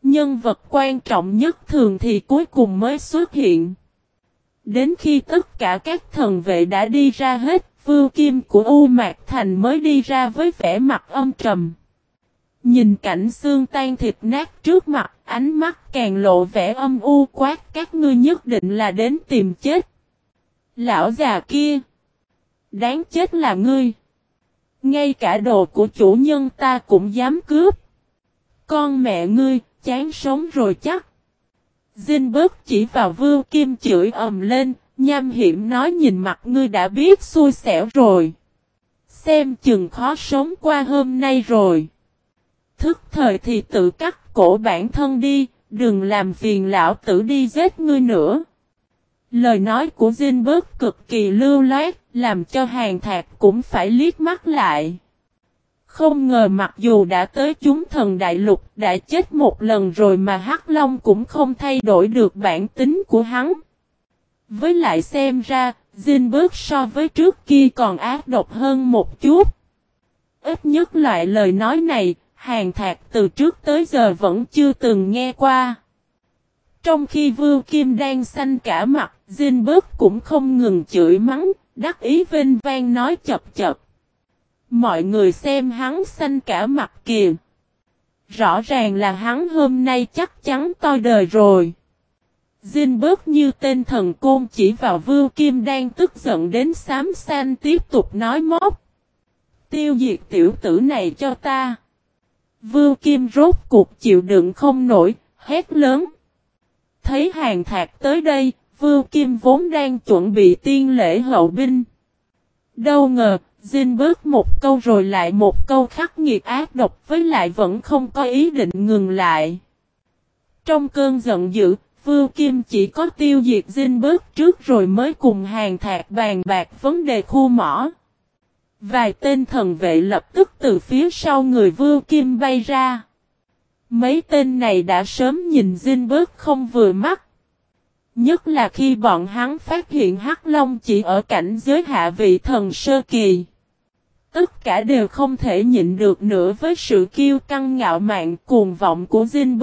Nhân vật quan trọng nhất thường thì cuối cùng mới xuất hiện. Đến khi tất cả các thần vệ đã đi ra hết, Vưu Kim của U Mạc Thành mới đi ra với vẻ mặt âm trầm. Nhìn cảnh xương tan thịt nát trước mặt, ánh mắt càng lộ vẻ âm u quát, các ngươi nhất định là đến tìm chết. Lão già kia! Đáng chết là ngươi! Ngay cả đồ của chủ nhân ta cũng dám cướp. Con mẹ ngươi, chán sống rồi chắc. Dinh chỉ vào Vưu Kim chửi ầm lên, nham hiểm nói nhìn mặt ngươi đã biết xui xẻo rồi. Xem chừng khó sống qua hôm nay rồi. Thức thời thì tự cắt cổ bản thân đi, đừng làm phiền lão tử đi giết ngươi nữa. Lời nói của Dinh cực kỳ lưu loát, làm cho Hàn Thạc cũng phải liếc mắt lại. Không ngờ mặc dù đã tới chúng thần đại lục, đã chết một lần rồi mà Hắc Long cũng không thay đổi được bản tính của hắn. Với lại xem ra, Dinh so với trước kia còn ác độc hơn một chút. Ít nhất loại lời nói này, Hàn Thạc từ trước tới giờ vẫn chưa từng nghe qua. Trong khi Vưu Kim đang xanh cả mặt, Dinh cũng không ngừng chửi mắng, đắc ý vênh vang nói chập chập. Mọi người xem hắn xanh cả mặt kìa. Rõ ràng là hắn hôm nay chắc chắn toi đời rồi. Dinh như tên thần côn chỉ vào Vưu Kim đang tức giận đến xám xanh tiếp tục nói móc. Tiêu diệt tiểu tử này cho ta. Vưu Kim rốt cuộc chịu đựng không nổi, hét lớn. Thấy Hàn Thạc tới đây, Vưu Kim vốn đang chuẩn bị tiên lễ hậu binh. Đâu ngờ, Dinh một câu rồi lại một câu khắc nghiệt ác độc với lại vẫn không có ý định ngừng lại. Trong cơn giận dữ, Vưu Kim chỉ có tiêu diệt Dinh trước rồi mới cùng Hàn Thạc bàn bạc vấn đề khu mỏ. Vài tên thần vệ lập tức từ phía sau người Vưu Kim bay ra. Mấy tên này đã sớm nhìn Dinh không vừa mắt. Nhất là khi bọn hắn phát hiện Hắc Long chỉ ở cảnh giới hạ vị thần sơ kỳ. Tất cả đều không thể nhịn được nữa với sự kiêu căng ngạo mạn cuồng vọng của Dinh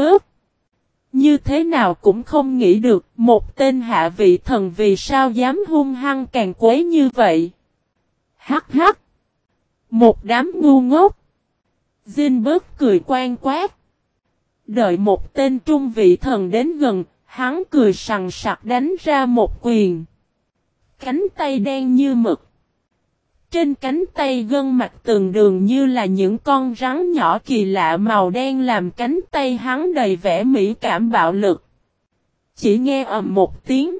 Như thế nào cũng không nghĩ được một tên hạ vị thần vì sao dám hung hăng càng quấy như vậy. Hắc hắc! Một đám ngu ngốc! Dinh cười quan quát. Đợi một tên trung vị thần đến gần, hắn cười sằng sặc đánh ra một quyền. Cánh tay đen như mực. Trên cánh tay gân mặt từng đường như là những con rắn nhỏ kỳ lạ màu đen làm cánh tay hắn đầy vẻ mỹ cảm bạo lực. Chỉ nghe ầm một tiếng.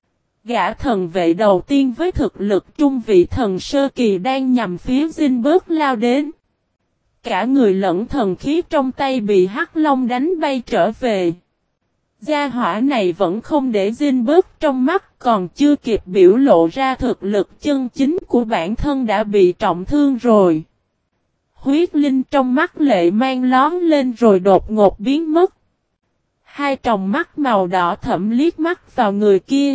Gã thần vệ đầu tiên với thực lực trung vị thần sơ kỳ đang nhằm phía Dinh lao đến. Cả người lẫn thần khí trong tay bị Hắc Long đánh bay trở về. Gia hỏa này vẫn không để Dinh trong mắt, còn chưa kịp biểu lộ ra thực lực chân chính của bản thân đã bị trọng thương rồi. Huyết linh trong mắt lệ mang lón lên rồi đột ngột biến mất. Hai tròng mắt màu đỏ thẫm liếc mắt vào người kia.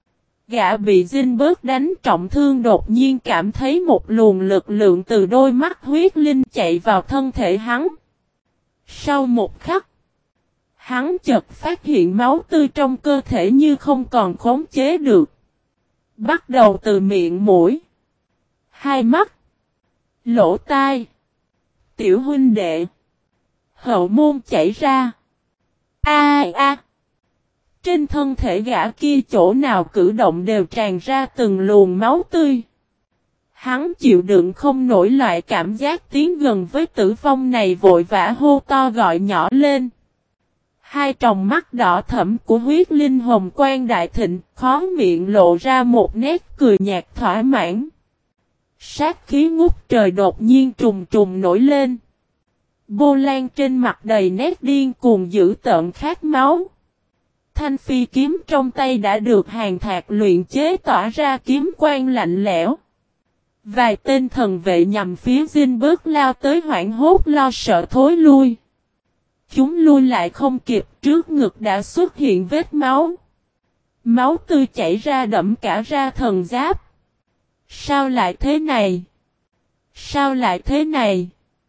Gã bị Dinh đánh trọng thương đột nhiên cảm thấy một luồng lực lượng từ đôi mắt huyết linh chạy vào thân thể hắn. Sau một khắc, hắn chợt phát hiện máu tươi trong cơ thể như không còn khống chế được. Bắt đầu từ miệng mũi, hai mắt, lỗ tai, tiểu huynh đệ, hậu môn chảy ra. Trên thân thể gã kia chỗ nào cử động đều tràn ra từng luồng máu tươi. Hắn chịu đựng không nổi loại cảm giác tiến gần với tử vong này, vội vã hô to gọi nhỏ lên. Hai tròng mắt đỏ thẫm của huyết linh hồng quang đại thịnh, khó miệng lộ ra một nét cười nhạt thỏa mãn. Sát khí ngút trời đột nhiên trùng trùng nổi lên. Bô Lan trên mặt đầy nét điên cuồng dữ tợn khát máu. Thanh phi kiếm trong tay đã được Hàn Thạc luyện chế tỏa ra kiếm quang lạnh lẽo. Vài tên thần vệ nhằm phía Dinh lao tới hoảng hốt lo sợ thối lui. Chúng lui lại không kịp, trước ngực đã xuất hiện vết máu. Máu tươi chảy ra đẫm cả ra thần giáp. Sao lại thế này? Sao lại thế này?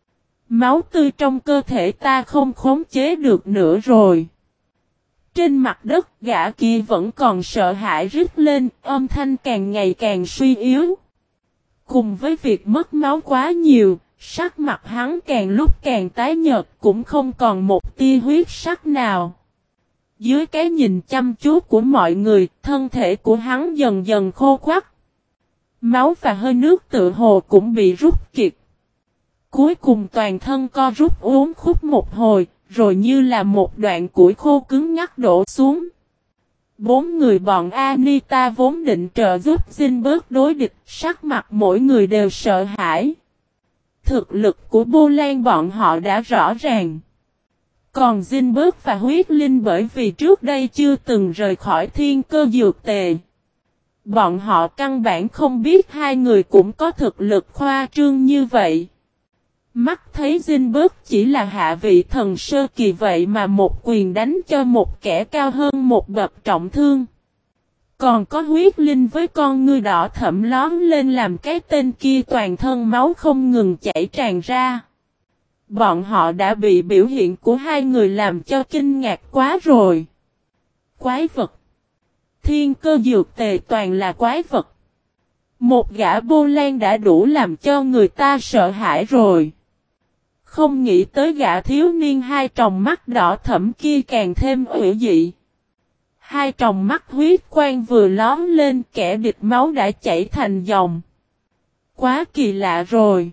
Máu tươi trong cơ thể ta không khống chế được nữa rồi. Trên mặt đất gã kia vẫn còn sợ hãi rít lên, âm thanh càng ngày càng suy yếu. Cùng với việc mất máu quá nhiều, sắc mặt hắn càng lúc càng tái nhợt, cũng không còn một tia huyết sắc nào. Dưới cái nhìn chăm chú của mọi người, thân thể của hắn dần dần khô quắt. Máu và hơi nước tự hồ cũng bị rút kiệt. Cuối cùng toàn thân co rút uốn khúc một hồi, rồi như là một đoạn củi khô cứng ngắc đổ xuống. Bốn người bọn Anita vốn định trợ giúp Zinberg đối địch, sắc mặt mỗi người đều sợ hãi. Thực lực của Bô Lan bọn họ đã rõ ràng. Còn Zinberg và Huyết Linh bởi vì trước đây chưa từng rời khỏi thiên cơ dược tề. Bọn họ căn bản không biết hai người cũng có thực lực khoa trương như vậy. Mắt thấy Zinberg chỉ là hạ vị thần sơ kỳ vậy mà một quyền đánh cho một kẻ cao hơn một bậc trọng thương. Còn có Huyết Linh với con ngươi đỏ thẫm lóm lên làm cái tên kia toàn thân máu không ngừng chảy tràn ra. Bọn họ đã bị biểu hiện của hai người làm cho kinh ngạc quá rồi. Quái vật. Thiên cơ dược tề toàn là quái vật. Một gã Bô Lan đã đủ làm cho người ta sợ hãi rồi. Không nghĩ tới gã thiếu niên hai tròng mắt đỏ thẫm kia càng thêm ủy dị. Hai tròng mắt huyết quang vừa lóm lên, kẻ địch máu đã chảy thành dòng. Quá kỳ lạ rồi.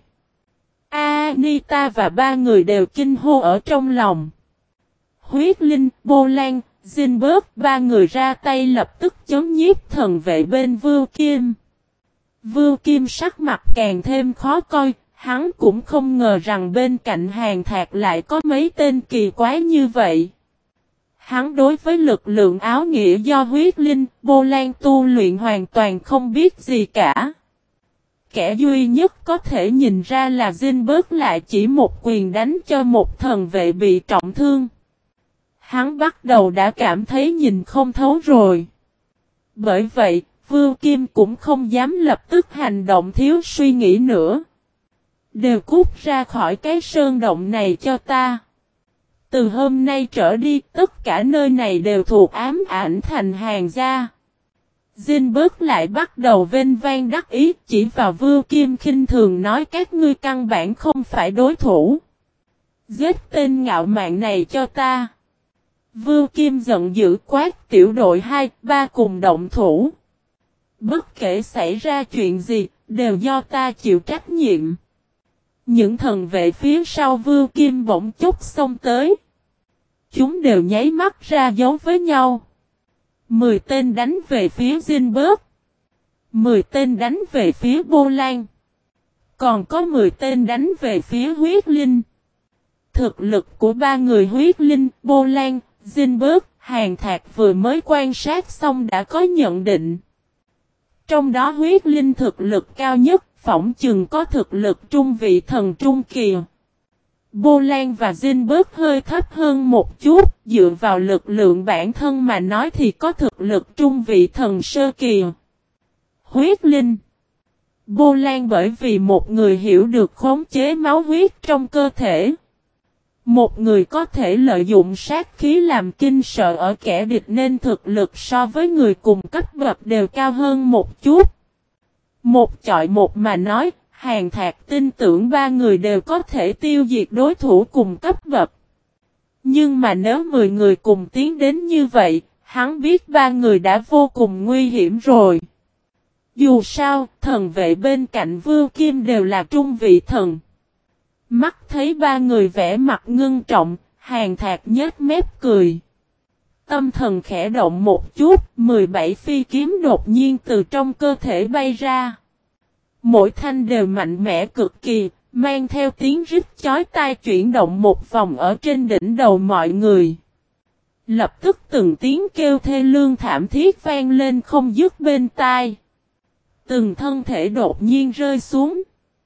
Anita và ba người đều kinh hô ở trong lòng. Huyết Linh, Bô Lan, Zinberg, ba người ra tay lập tức chống nhiếp thần vệ bên Vưu Kim. Vưu Kim sắc mặt càng thêm khó coi, hắn cũng không ngờ rằng bên cạnh Hàn Thạc lại có mấy tên kỳ quái như vậy. Hắn đối với lực lượng áo nghĩa do Huyết Linh, Bô Lan tu luyện hoàn toàn không biết gì cả. Kẻ duy nhất có thể nhìn ra là Zinberg lại chỉ một quyền đánh cho một thần vệ bị trọng thương. Hắn bắt đầu đã cảm thấy nhìn không thấu rồi. Bởi vậy, Vưu Kim cũng không dám lập tức hành động thiếu suy nghĩ nữa. Đều cút ra khỏi cái sơn động này cho ta. Từ hôm nay trở đi, tất cả nơi này đều thuộc ám ảnh thành Hàn gia. Zinberg lại bắt đầu vênh vang đắc ý, chỉ vào Vưu Kim khinh thường nói các ngươi căn bản không phải đối thủ. Giết tên ngạo mạn này cho ta. Vưu Kim giận dữ quát tiểu đội 2, 3 cùng động thủ. Bất kể xảy ra chuyện gì, đều do ta chịu trách nhiệm. Những thần vệ phía sau Vưu Kim bỗng chốc xông tới. Chúng đều nháy mắt ra dấu với nhau. 10 tên đánh về phía Zinberg. 10 tên đánh về phía Bô Lan. Còn có 10 tên đánh về phía Huyết Linh. Thực lực của ba người Huyết Linh, Bô Lan, Zinberg, Hàn Thạc vừa mới quan sát xong đã có nhận định. Trong đó Huyết Linh thực lực cao nhất, phỏng chừng có thực lực trung vị thần trung kỳ. Bô Lan và Zinberg hơi thấp hơn một chút, dựa vào lực lượng bản thân mà nói thì có thực lực trung vị thần sơ kỳ. Huyết Linh, Bô Lan bởi vì một người hiểu được khống chế máu huyết trong cơ thể. Một người có thể lợi dụng sát khí làm kinh sợ ở kẻ địch nên thực lực so với người cùng cấp bậc đều cao hơn một chút. Một chọi một mà nói, Hàn Thạc tin tưởng ba người đều có thể tiêu diệt đối thủ cùng cấp bậc. Nhưng mà nếu 10 người cùng tiến đến như vậy, hắn biết ba người đã vô cùng nguy hiểm rồi. Dù sao, thần vệ bên cạnh Vưu Kim đều là trung vị thần. Mắt thấy ba người vẽ mặt ngưng trọng, Hàn Thạc nhếch mép cười. Tâm thần khẽ động một chút, 17 phi kiếm đột nhiên từ trong cơ thể bay ra. Mỗi thanh đều mạnh mẽ cực kỳ, mang theo tiếng rít chói tai chuyển động một vòng ở trên đỉnh đầu mọi người. Lập tức từng tiếng kêu thê lương thảm thiết vang lên không dứt bên tai. Từng thân thể đột nhiên rơi xuống.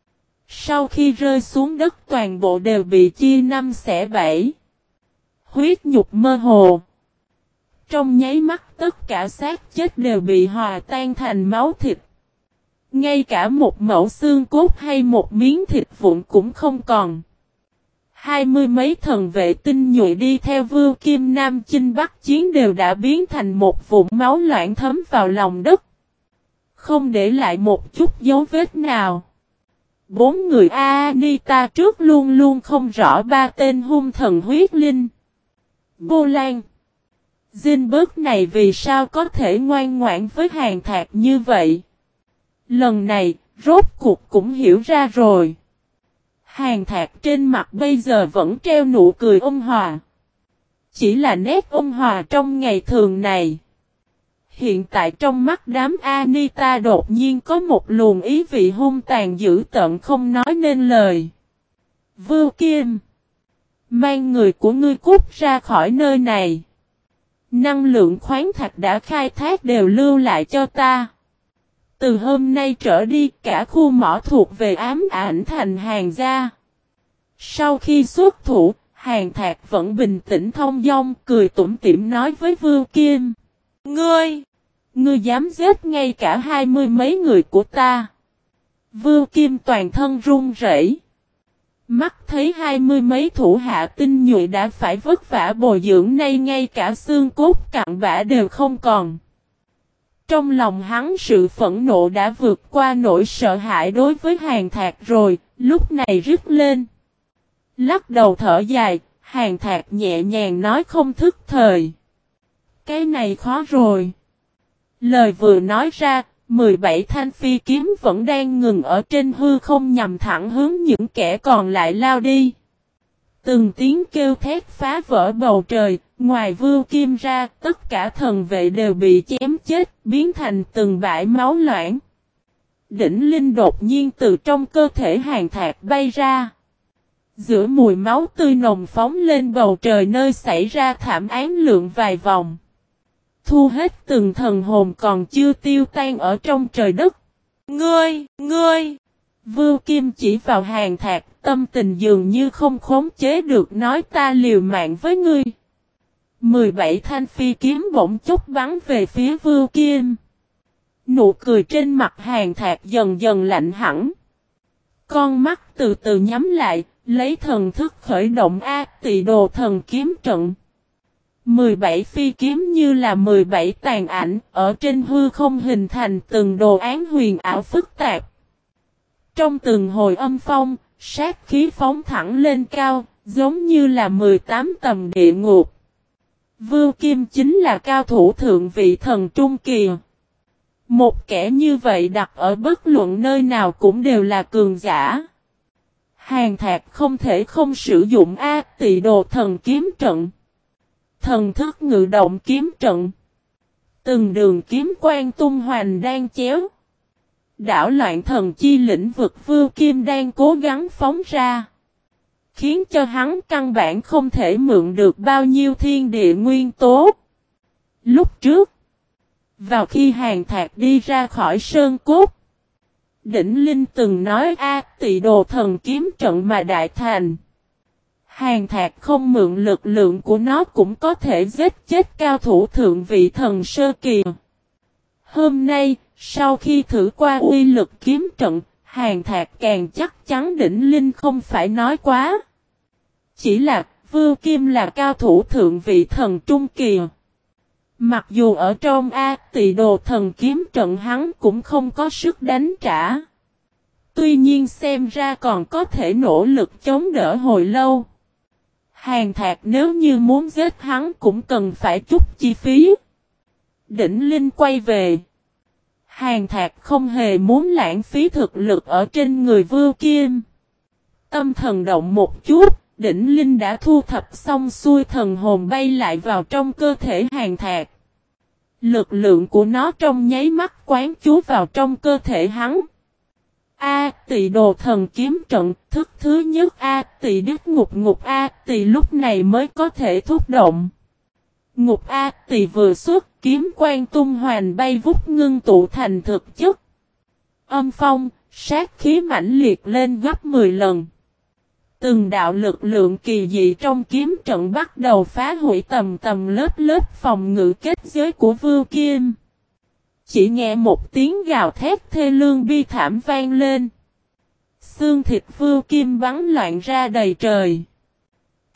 Sau khi rơi xuống đất toàn bộ đều bị chia năm xẻ bảy. Huyết nhục mơ hồ. Trong nháy mắt tất cả xác chết đều bị hòa tan thành máu thịt. Ngay cả một mẩu xương cốt hay một miếng thịt vụn cũng không còn. Hai mươi mấy thần vệ tinh nhuệ đi theo Vưu Kim Nam chinh Bắc chiến đều đã biến thành một vũng máu loãng thấm vào lòng đất. Không để lại một chút dấu vết nào. Bốn người Anita trước luôn luôn không rõ ba tên hung thần huyết linh. Bô Lan. Zinberg này vì sao có thể ngoan ngoãn với Hàn Thạc như vậy? Lần này, rốt cuộc cũng hiểu ra rồi. Hàn Thạc trên mặt bây giờ vẫn treo nụ cười ôn hòa. Chỉ là nét ôn hòa trong ngày thường này. Hiện tại trong mắt đám Anita đột nhiên có một luồng ý vị hung tàn dữ tợn không nói nên lời. Vưu Kim. Mang người của ngươi cút ra khỏi nơi này. Năng lượng khoáng thạch đã khai thác đều lưu lại cho ta. Từ hôm nay trở đi cả khu mỏ thuộc về ám ảnh thành Hàn gia. Sau khi xuất thủ, Hàn Thạc vẫn bình tĩnh thông dong cười tủm tỉm nói với Vưu Kim. Ngươi dám giết ngay cả 20 mấy người của ta. Vưu Kim toàn thân run rẩy. Mắt thấy 20 mấy thủ hạ tinh nhuệ đã phải vất vả bồi dưỡng nay ngay cả xương cốt cặn bã đều không còn. Trong lòng hắn sự phẫn nộ đã vượt qua nỗi sợ hãi đối với Hàn Thạc rồi, lúc này rít lên. Lắc đầu thở dài, Hàn Thạc nhẹ nhàng nói không thức thời. Cái này khó rồi. Lời vừa nói ra, 17 thanh phi kiếm vẫn đang ngừng ở trên hư không nhằm thẳng hướng những kẻ còn lại lao đi. Từng tiếng kêu thét phá vỡ bầu trời, ngoài Vưu Kim ra, tất cả thần vệ đều bị chém chết, biến thành từng bãi máu loãng. Đỉnh linh đột nhiên từ trong cơ thể Hàn Thạc bay ra. Giữa mùi máu tươi nồng phóng lên bầu trời nơi xảy ra thảm án lượn vài vòng. Thu hết từng thần hồn còn chưa tiêu tan ở trong trời đất. Ngươi! Vưu Kim chỉ vào Hàn Thạc, tâm tình dường như không khống chế được nói ta liều mạng với ngươi. 17 thanh phi kiếm bỗng chốc bắn về phía Vưu Kim. Nụ cười trên mặt Hàn Thạc dần dần lạnh hẳn. Con mắt từ từ nhắm lại, lấy thần thức khởi động Tỳ Đồ Thần Kiếm Trận. 17 phi kiếm như là 17 tàn ảnh, ở trên hư không hình thành từng đồ án huyền ảo phức tạp. Trong từng hồi âm phong, sát khí phóng thẳng lên cao, giống như là 18 tầng địa ngục. Vưu Kim chính là cao thủ thượng vị thần trung kỳ. Một kẻ như vậy đặt ở bất luận nơi nào cũng đều là cường giả. Hàn Thạc không thể không sử dụng Tỳ Đồ Thần Kiếm Trận. Thần thức ngự động kiếm trận. Từng đường kiếm quang tung hoành đang chéo. Đảo loạn thần chi lĩnh vực Vưu Kim đang cố gắng phóng ra. Khiến cho hắn căn bản không thể mượn được bao nhiêu thiên địa nguyên tố. Lúc trước, vào khi Hàn Thạc đi ra khỏi sơn cốt, Đỉnh Linh từng nói Tỳ Đồ Thần Kiếm Trận mà đại thành. Hàn Thạc không mượn lực lượng của nó cũng có thể giết chết cao thủ thượng vị thần sơ kỳ. Hôm nay, sau khi thử qua uy lực kiếm trận, Hàn Thạc càng chắc chắn Đỉnh Linh không phải nói quá. Chỉ là, Vưu Kim là cao thủ thượng vị thần trung kỳ. Mặc dù ở trong Tỳ Đồ Thần Kiếm Trận hắn cũng không có sức đánh trả. Tuy nhiên xem ra còn có thể nỗ lực chống đỡ hồi lâu. Hàn Thạc nếu như muốn giết hắn cũng cần phải chút chi phí. Đỉnh Linh quay về. Hàn Thạc không hề muốn lãng phí thực lực ở trên người Vưu Kim. Tâm thần động một chút, Đỉnh Linh đã thu thập xong xuôi thần hồn bay lại vào trong cơ thể Hàn Thạc. Lực lượng của nó trong nháy mắt quán chú vào trong cơ thể hắn. Tỳ Đồ Thần Kiếm Trận, thức thứ nhất Tỳ Đích Ngục Tỳ lúc này mới có thể thúc động. Ngục Tỳ vừa xuất, kiếm quang tung hoành bay vút ngưng tụ thành thực chất. Âm phong, sát khí mãnh liệt lên gấp 10 lần. Từng đạo lực lượng kỳ dị trong kiếm trận bắt đầu phá hủy tầm lớp phòng ngự kết giới của Vưu Kim. Chỉ nghe một tiếng gào thét thê lương bi thảm vang lên. Xương thịt Vưu Kim bắn loạn ra đầy trời.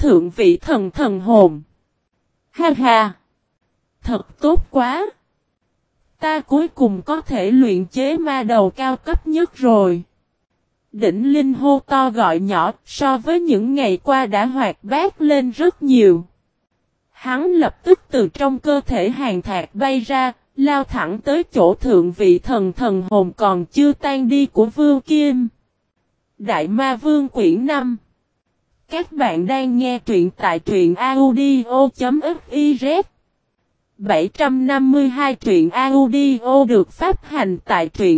thượng vị thần thần hồn. Ha ha! Thật tốt quá! Ta cuối cùng có thể luyện chế ma đầu cao cấp nhất rồi. Đỉnh Linh hô to gọi nhỏ, so với những ngày qua đã hoạt bát lên rất nhiều. Hắn lập tức từ trong cơ thể Hàn Thạc bay ra, lao thẳng tới chỗ thượng vị thần thần hồn còn chưa tan đi của Vương Kim. Đại Ma Vương quyển 5. Các bạn đang nghe truyện tại truyện audio.fiz. 752 truyện audio được phát hành tại truyện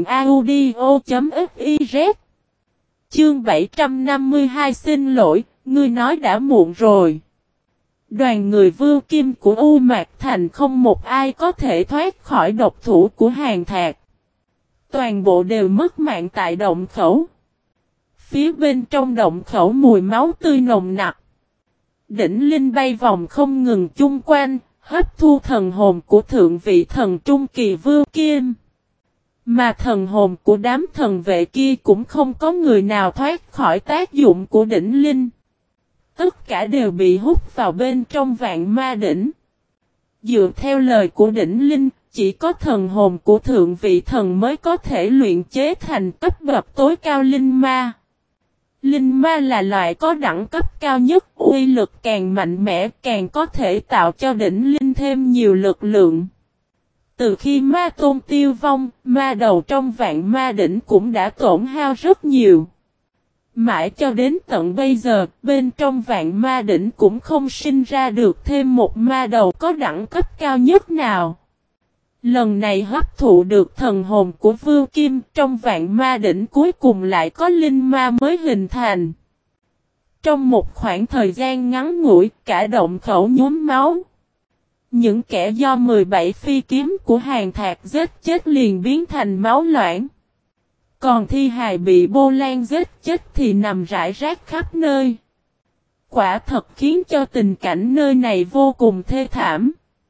audio.fiz. Chương 752 xin lỗi, ngươi nói đã muộn rồi. Đoàn người Vương Kim của U Mạc Thành không một ai có thể thoát khỏi độc thủ của Hàn Thạc. Toàn bộ đều mất mạng tại động khẩu. Phía bên trong động khẩu mùi máu tươi nồng nặc. Đỉnh Linh bay vòng không ngừng chung quanh, hấp thu thần hồn của thượng vị thần trung kỳ Vương Kim. Mà thần hồn của đám thần vệ kia cũng không có người nào thoát khỏi tác dụng của đỉnh Linh. Tất cả đều bị hút vào bên trong vạn ma đỉnh. Dựa theo lời của đỉnh Linh, chỉ có thần hồn của thượng vị thần mới có thể luyện chế thành cấp bậc tối cao linh ma. Linh ma là loại có đẳng cấp cao nhất, uy lực càng mạnh mẽ càng có thể tạo cho đỉnh Linh thêm nhiều lực lượng. Từ khi ma tôn tiêu vong, ma đầu trong vạn ma đỉnh cũng đã tổn hao rất nhiều. Mãi cho đến tận bây giờ, bên trong vạn ma đỉnh cũng không sinh ra được thêm một ma đầu có đẳng cấp cao nhất nào. Lần này hấp thụ được thần hồn của Vương Kim, trong vạn ma đỉnh cuối cùng lại có linh ma mới hình thành. Trong một khoảng thời gian ngắn ngủi, cả động khẩu nhuốm máu. Những kẻ do 17 phi kiếm của Hàn Thạc giết chết liền biến thành máu loãng. Còn thi hài bị Bô Lan giết chết thì nằm rải rác khắp nơi. Quả thật khiến cho tình cảnh nơi này vô cùng thê thảm.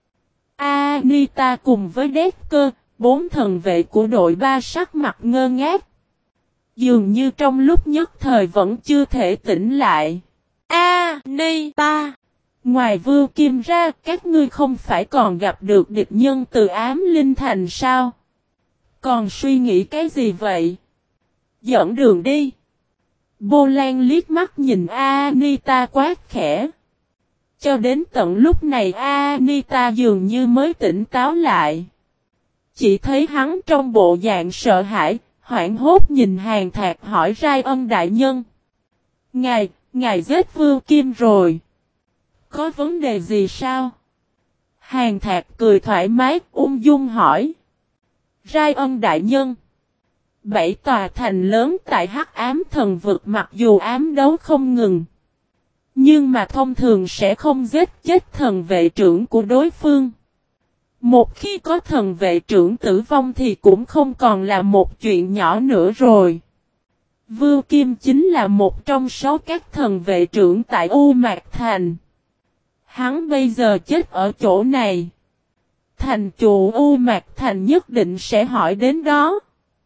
Anita cùng với Decker, 4 thần vệ của đội 3 sắc mặt ngơ ngác. Dường như trong lúc nhất thời vẫn chưa thể tỉnh lại. Anita! Ngoài Vương Kim ra, các ngươi không phải còn gặp được địch nhân từ Ám Linh Thành sao? Còn suy nghĩ cái gì vậy? Dẫn đường đi. Bô Lan liếc mắt nhìn Anita quát khẽ. Cho đến tận lúc này Anita dường như mới tỉnh táo lại. Chỉ thấy hắn trong bộ dạng sợ hãi, hoảng hốt nhìn Hàn Thạc hỏi Rai Ân đại nhân. Ngài giết Vương Kim rồi. Có vấn đề gì sao? Hàn Thạc cười thoải mái, ung dung hỏi. Rai Ân đại nhân. 7 tòa thành lớn tại Hắc Ám Thần Vực mặc dù ám đấu không ngừng. Nhưng mà thông thường sẽ không giết chết thần vệ trưởng của đối phương. Một khi có thần vệ trưởng tử vong thì cũng không còn là một chuyện nhỏ nữa rồi. Vương Kim chính là một trong số các thần vệ trưởng tại U Mạc Thành. Hắn bây giờ chết ở chỗ này. Thành chủ U Mạc Thành nhất định sẽ hỏi đến đó.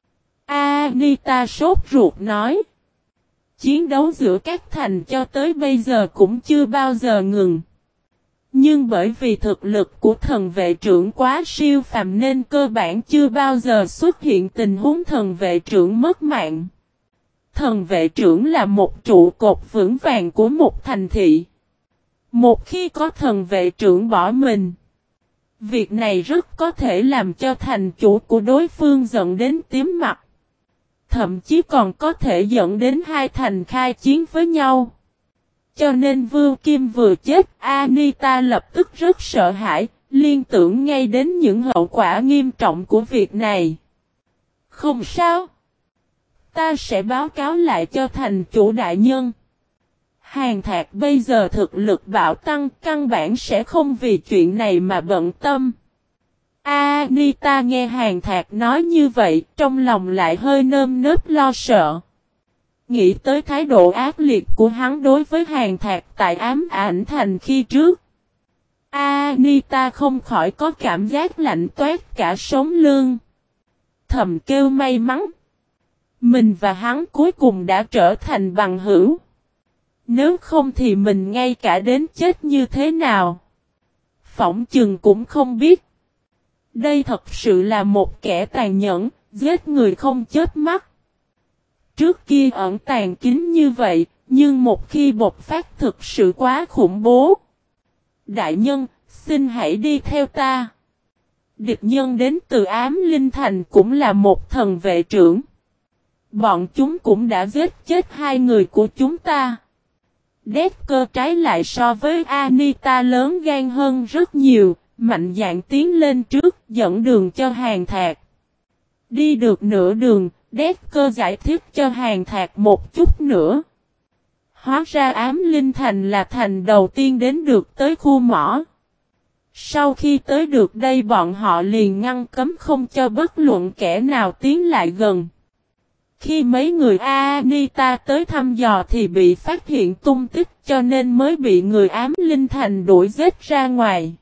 Anita sốt ruột nói. Chiến đấu giữa các thành cho tới bây giờ cũng chưa bao giờ ngừng. Nhưng bởi vì thực lực của thần vệ trưởng quá siêu phàm nên cơ bản chưa bao giờ xuất hiện tình huống thần vệ trưởng mất mạng. Thần vệ trưởng là một trụ cột vững vàng của một thành thị. Một khi có thần vệ trưởng bỏ mình, việc này rất có thể làm cho thành chủ của đối phương giận đến tím mặt. Thậm chí còn có thể dẫn đến hai thành khai chiến với nhau. Cho nên Vương Kim vừa chết, Anita lập tức rất sợ hãi, liên tưởng ngay đến những hậu quả nghiêm trọng của việc này. Không sao. Ta sẽ báo cáo lại cho thành chủ đại nhân. Hàn Thạc bây giờ thực lực bạo tăng, căn bản sẽ không vì chuyện này mà bận tâm. Anita nghe Hàn Thạc nói như vậy, trong lòng lại hơi nơm nớp lo sợ. Nghĩ tới thái độ ác liệt của hắn đối với Hàn Thạc tại Ám Ảnh Thành khi trước. Anita không khỏi có cảm giác lạnh toát cả sống lưng. Thầm kêu may mắn. Mình và hắn cuối cùng đã trở thành bằng hữu. Nếu không thì mình ngay cả đến chết như thế nào. Phỏng chừng cũng không biết. Đây thật sự là một kẻ tàn nhẫn, giết người không chớp mắt. Trước kia ẩn tàng kín như vậy, nhưng một khi bộc phát thực sự quá khủng bố. Đại nhân, xin hãy đi theo ta. Địch nhân đến từ Ám Linh Thành cũng là một thần vệ trưởng. Bọn chúng cũng đã giết chết 2 người của chúng ta. Decker trái lại so với Anita lớn gan hơn rất nhiều, mạnh dạn tiến lên trước dẫn đường cho Hàn Thạc. Đi được nửa đường, Decker giải thích cho Hàn Thạc một chút nữa. Hóa ra Ám Linh Thành là thành đầu tiên đến được tới khu mỏ. Sau khi tới được đây bọn họ liền ngăn cấm không cho bất luận kẻ nào tiến lại gần. Khi mấy người Anita tới thăm dò thì bị phát hiện tung tích cho nên mới bị người Ám Linh Thành đuổi giết ra ngoài.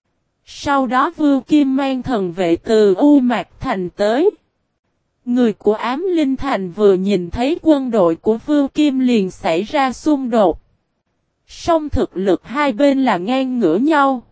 Sau đó Vưu Kim mang thần vệ từ U Mạc Thành tới. Người của Ám Linh Thành vừa nhìn thấy quân đội của Vưu Kim liền xảy ra xung đột. Song thực lực hai bên là ngang ngửa nhau.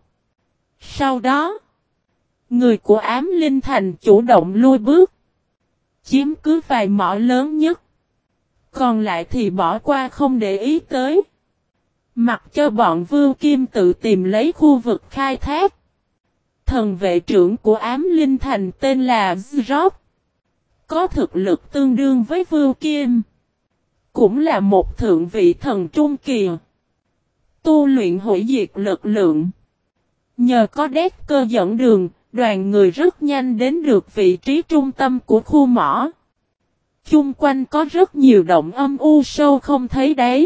Sau đó, người của Ám Linh Thành chủ động lui bước, chiếm cứ vài mỏ lớn nhất. Còn lại thì bỏ qua không để ý tới. Mặc cho bọn Vưu Kim tự tìm lấy khu vực khai thác. Thần vệ trưởng của Ám Linh Thành tên là Zrop. Có thực lực tương đương với Vưu Kim. Cũng là một thượng vị thần trung kỳ. Tu luyện hủy diệt lực lượng. Nhờ có Decker dẫn đường, đoàn người rất nhanh đến được vị trí trung tâm của khu mỏ. Chung quanh có rất nhiều động âm u sâu không thấy đáy.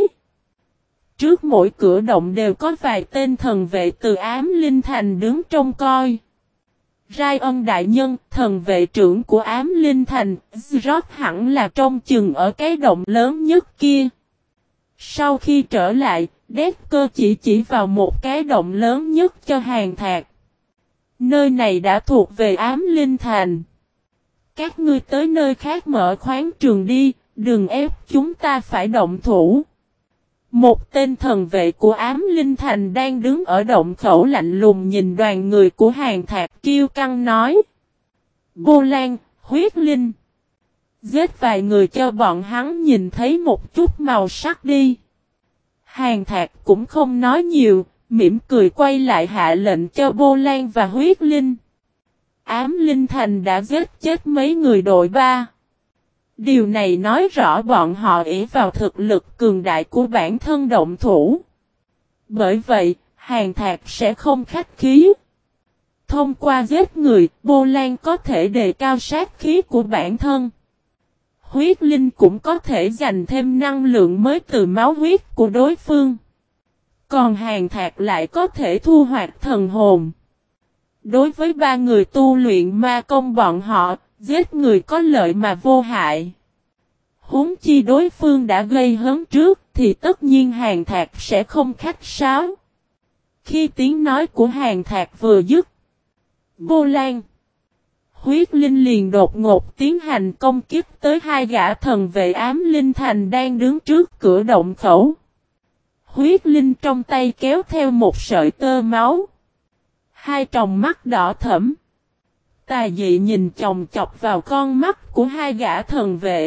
Trước mỗi cửa động đều có vài tên thần vệ từ Ám Linh Thành đứng trông coi. Ryan đại nhân, thần vệ trưởng của Ám Linh Thành, Zrot hẳn là trông chừng ở cái động lớn nhất kia. Sau khi trở lại, Decker chỉ vào một cái động lớn nhất cho Hàn Thạc. Nơi này đã thuộc về Ám Linh Thành. Các ngươi tới nơi khác mở khoáng trường đi, đừng ép chúng ta phải động thủ. Một tên thần vệ của Ám Linh Thành đang đứng ở động khẩu lạnh lùng nhìn đoàn người của Hàn Thạc kiêu căng nói. Bô Lan, huyết linh. Giết vài người cho bọn hắn nhìn thấy một chút màu sắc đi. Hàn Thạc cũng không nói nhiều, mỉm cười quay lại hạ lệnh cho Bô Lan và huyết linh. Ám Linh Thành đã giết chết mấy người đội 3. Điều này nói rõ bọn họ ỷ vào thực lực cường đại của bản thân động thủ. Bởi vậy, Hàn Thạc sẽ không khách khí. Thông qua giết người, Bô Lan có thể đề cao sát khí của bản thân. Huyết linh cũng có thể giành thêm năng lượng mới từ máu huyết của đối phương. Còn Hàn Thạc lại có thể thu hoạch thần hồn. Đối với 3 người tu luyện ma công bọn họ, giết người có lợi mà vô hại. Huống chi đối phương đã gây hấn trước thì tất nhiên Hàn Thạc sẽ không khách sáo. Khi tiếng nói của Hàn Thạc vừa dứt, Bô Lan, huyết linh liền đột ngột tiến hành công kích tới 2 gã thần vệ Ám Linh Thành đang đứng trước cửa động khẩu. Huyết linh trong tay kéo theo một sợi tơ máu. 2 tròng mắt đỏ thẫm. Tà dị nhìn chòng chọc vào con mắt của 2 gã thần vệ.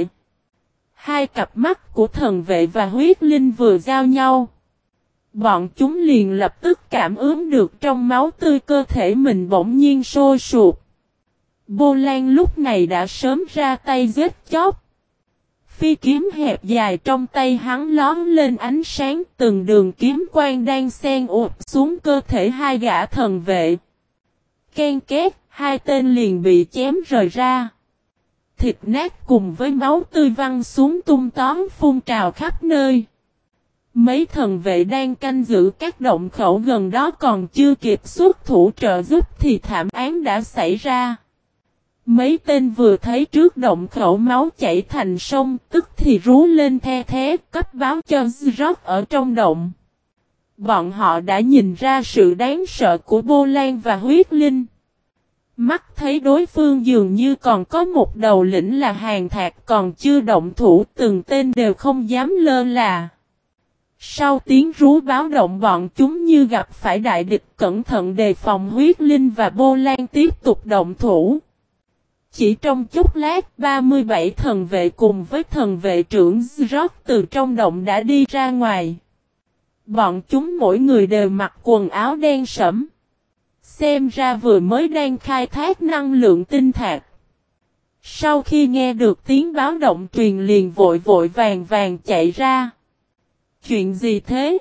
2 cặp mắt của thần vệ và huyết linh vừa giao nhau. Bọn chúng liền lập tức cảm ứng được trong máu tươi cơ thể mình bỗng nhiên sôi sụp. Bô Lan lúc này đã sớm ra tay giết chóc. Phi kiếm hẹp dài trong tay hắn lóm lên ánh sáng, từng đường kiếm quang đang xen ụp xuống cơ thể 2 gã thần vệ. Ken két, 2 tên liền bị chém rời ra. Thịt nát cùng với máu tươi văng xuống tung tóm phun trào khắp nơi. Mấy thần vệ đang canh giữ các động khẩu gần đó còn chưa kịp xuất thủ trợ giúp thì thảm án đã xảy ra. Mấy tên vừa thấy trước động khẩu máu chảy thành sông, tức thì rú lên the thé cấp báo cho Zrot ở trong động. Bọn họ đã nhìn ra sự đáng sợ của Bô Lan và huyết linh. Mắt thấy đối phương dường như còn có một đầu lĩnh là Hàn Thạc còn chưa động thủ, từng tên đều không dám lơ là. Sau tiếng rú báo động bọn chúng như gặp phải đại địch, cẩn thận đề phòng. Huyết Linh và Bô Lan tiếp tục động thủ. Chỉ trong chốc lát, 37 thần vệ cùng với thần vệ trưởng Zrot từ trong động đã đi ra ngoài. Bọn chúng mỗi người đều mặc quần áo đen sẫm. Xem ra vừa mới đang khai thác năng lượng tinh thạch. Sau khi nghe được tiếng báo động truyền liền vội vội vàng vàng chạy ra. Chuyện gì thế?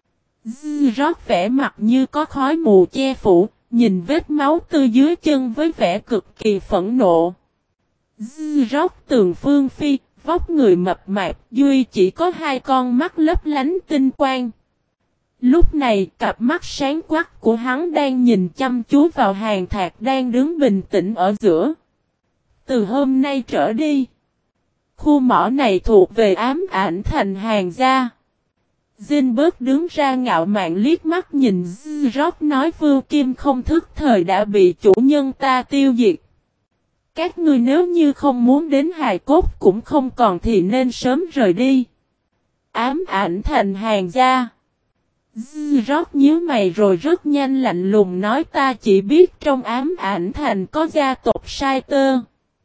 Zrot vẻ mặt như có khói mù che phủ, nhìn vết máu tươi dưới chân với vẻ cực kỳ phẫn nộ. Zrot tường phương phi, vóc người mập mạp, duy chỉ có hai con mắt lấp lánh tinh quang. Lúc này, cặp mắt sáng quắc của hắn đang nhìn chăm chú vào Hàn Thạc đang đứng bình tĩnh ở giữa. Từ hôm nay trở đi, khu mỏ này thuộc về ám ảnh thành Hàn gia. Zinberg đứng ra ngạo mạn liếc mắt nhìn Zrot nói Vưu Kim không thức thời đã bị chủ nhân ta tiêu diệt. Các ngươi nếu như không muốn đến hài cốt cũng không còn thì nên sớm rời đi. Ám ảnh thành Hàn gia. Zrot nhíu mày rồi rất nhanh lạnh lùng nói ta chỉ biết trong ám ảnh thành có gia tộc Sai Tơ,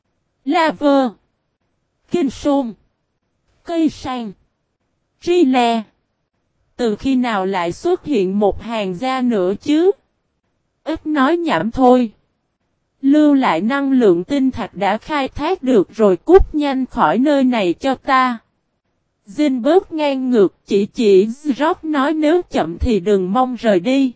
La Vơ, Kinh Sôn, Cây Sang, Ri Le. Từ khi nào lại xuất hiện một Hàn gia nữa chứ? Ít nói nhảm thôi. Lưu lại năng lượng tinh thạch đã khai thác được rồi, cút nhanh khỏi nơi này cho ta. Zinberg ngang ngược chỉ Zrot nói nếu chậm thì đừng mong rời đi.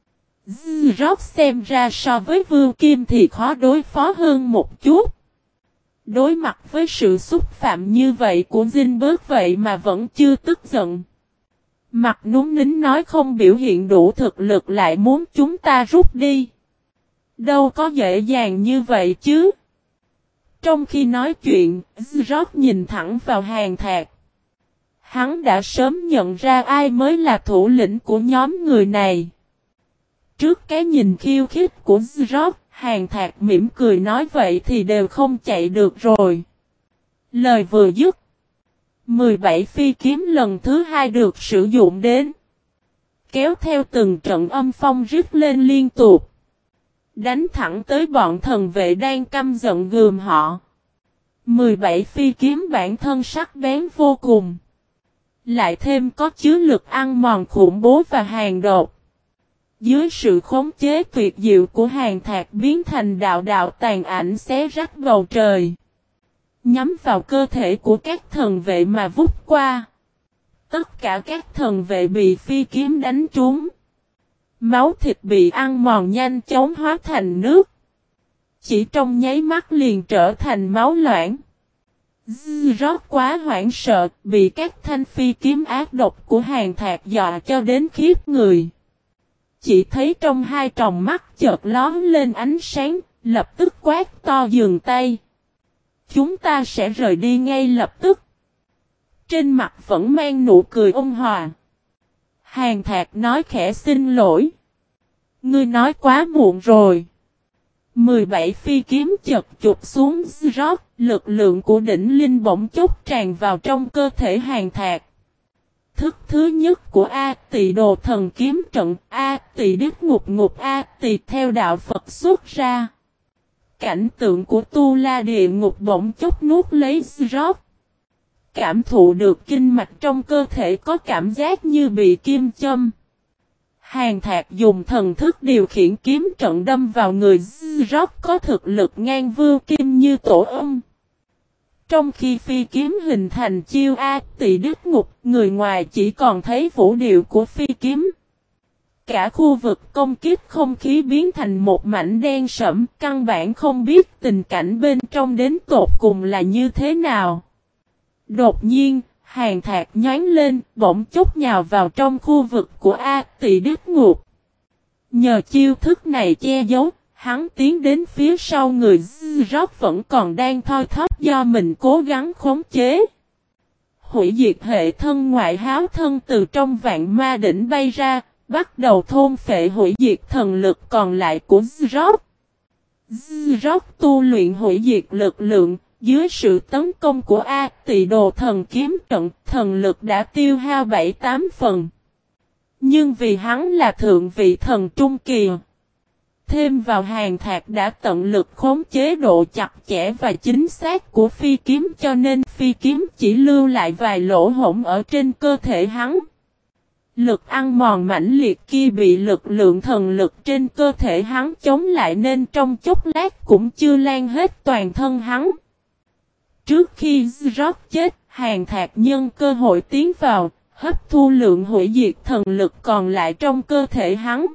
Zrot xem ra so với Vưu Kim thì khó đối phó hơn một chút. Đối mặt với sự xúc phạm như vậy của Zinberg vậy mà vẫn chưa tức giận. Mặt núm nín nói không biểu hiện đủ thực lực lại muốn chúng ta rút đi. Đâu có dễ dàng như vậy chứ. Trong khi nói chuyện, Zrot nhìn thẳng vào Hàn Thạc. Hắn đã sớm nhận ra ai mới là thủ lĩnh của nhóm người này. Trước cái nhìn khiêu khích của Zrot, Hàn Thạc mỉm cười nói vậy thì đều không chạy được rồi. Lời vừa dứt, 17 phi kiếm lần thứ hai được sử dụng đến. Kéo theo từng trận âm phong rít lên liên tục. Đánh thẳng tới bọn thần vệ đang căm giận gườm họ. 17 phi kiếm bản thân sắc bén vô cùng. Lại thêm có chứa lực ăn mòn khủng bố và hàng độc. Dưới sự khống chế tuyệt diệu của Hàn Thạc biến thành đạo đạo tàn ảnh xé rách bầu trời. Nhắm vào cơ thể của các thần vệ mà vút qua. Tất cả các thần vệ bị phi kiếm đánh trúng. Máu thịt bị ăn mòn nhanh chóng hóa thành nước. Chỉ trong nháy mắt liền trở thành máu loãng. Zrot quá hoảng sợ, bị các thanh phi kiếm ác độc của Hàn Thạc dọa cho đến khiếp người. Chỉ thấy trong hai tròng mắt chợt lóe lên ánh sáng, lập tức quát to dừng tay. Chúng ta sẽ rời đi ngay lập tức. Trên mặt vẫn mang nụ cười ôn hòa. Hàn Thạc nói khẽ xin lỗi. Ngươi nói quá muộn rồi. 17 phi kiếm chật chụp xuống Zrot, lực lượng của đỉnh linh bỗng chốc tràn vào trong cơ thể Hàn Thạc. Thức thứ nhất của A Tỳ Đồ Thần Kiếm Trận, A Tỳ Đích Ngục Ngục A Tỳ theo đạo Phật xuất ra. Cảnh tượng của Tu La Địa Ngục bỗng chốc nuốt lấy Zrot. Cảm thụ được kinh mạch trong cơ thể có cảm giác như bị kim châm. Hàn Thạc dùng thần thức điều khiển kiếm trận đâm vào người Zrot có thực lực ngang Vưu Kim như tổ ong. Trong khi phi kiếm hình thành chiêu A Tỳ Đích Ngục, người ngoài chỉ còn thấy vũ điệu của phi kiếm. Cả khu vực công kích không khí biến thành một mảnh đen sẫm, căn bản không biết tình cảnh bên trong đến tột cùng là như thế nào. Đột nhiên, Hàn Thạc nhoáng lên, bỗng chốc nhào vào trong khu vực của A Tỳ Đích Ngục. Nhờ chiêu thức này che giấu, hắn tiến đến phía sau người Zrot vẫn còn đang thoi thóp do mình cố gắng khống chế. Hủy diệt hệ thân ngoại háo thân từ trong vạn ma đỉnh bay ra, bắt đầu thôn phệ hủy diệt thần lực còn lại của Zrot. Zrot tu luyện hủy diệt lực lượng, Dưới sự tấn công của A Tỳ Đồ Thần Kiếm Trận, thần lực đã tiêu hao 7-8 phần. Nhưng vì hắn là thượng vị thần trung kỳ, thêm vào Hàn Thạc đã tận lực khống chế độ chặt chẽ và chính xác của phi kiếm cho nên phi kiếm chỉ lưu lại vài lỗ hổng ở trên cơ thể hắn. Lực ăn mòn mãnh liệt kia bị lực lượng thần lực trên cơ thể hắn chống lại nên trong chốc lát cũng chưa lan hết toàn thân hắn. Trước khi Zrot chết, Hàn Thạc nhân cơ hội tiến vào, hấp thu lượng hủy diệt thần lực còn lại trong cơ thể hắn.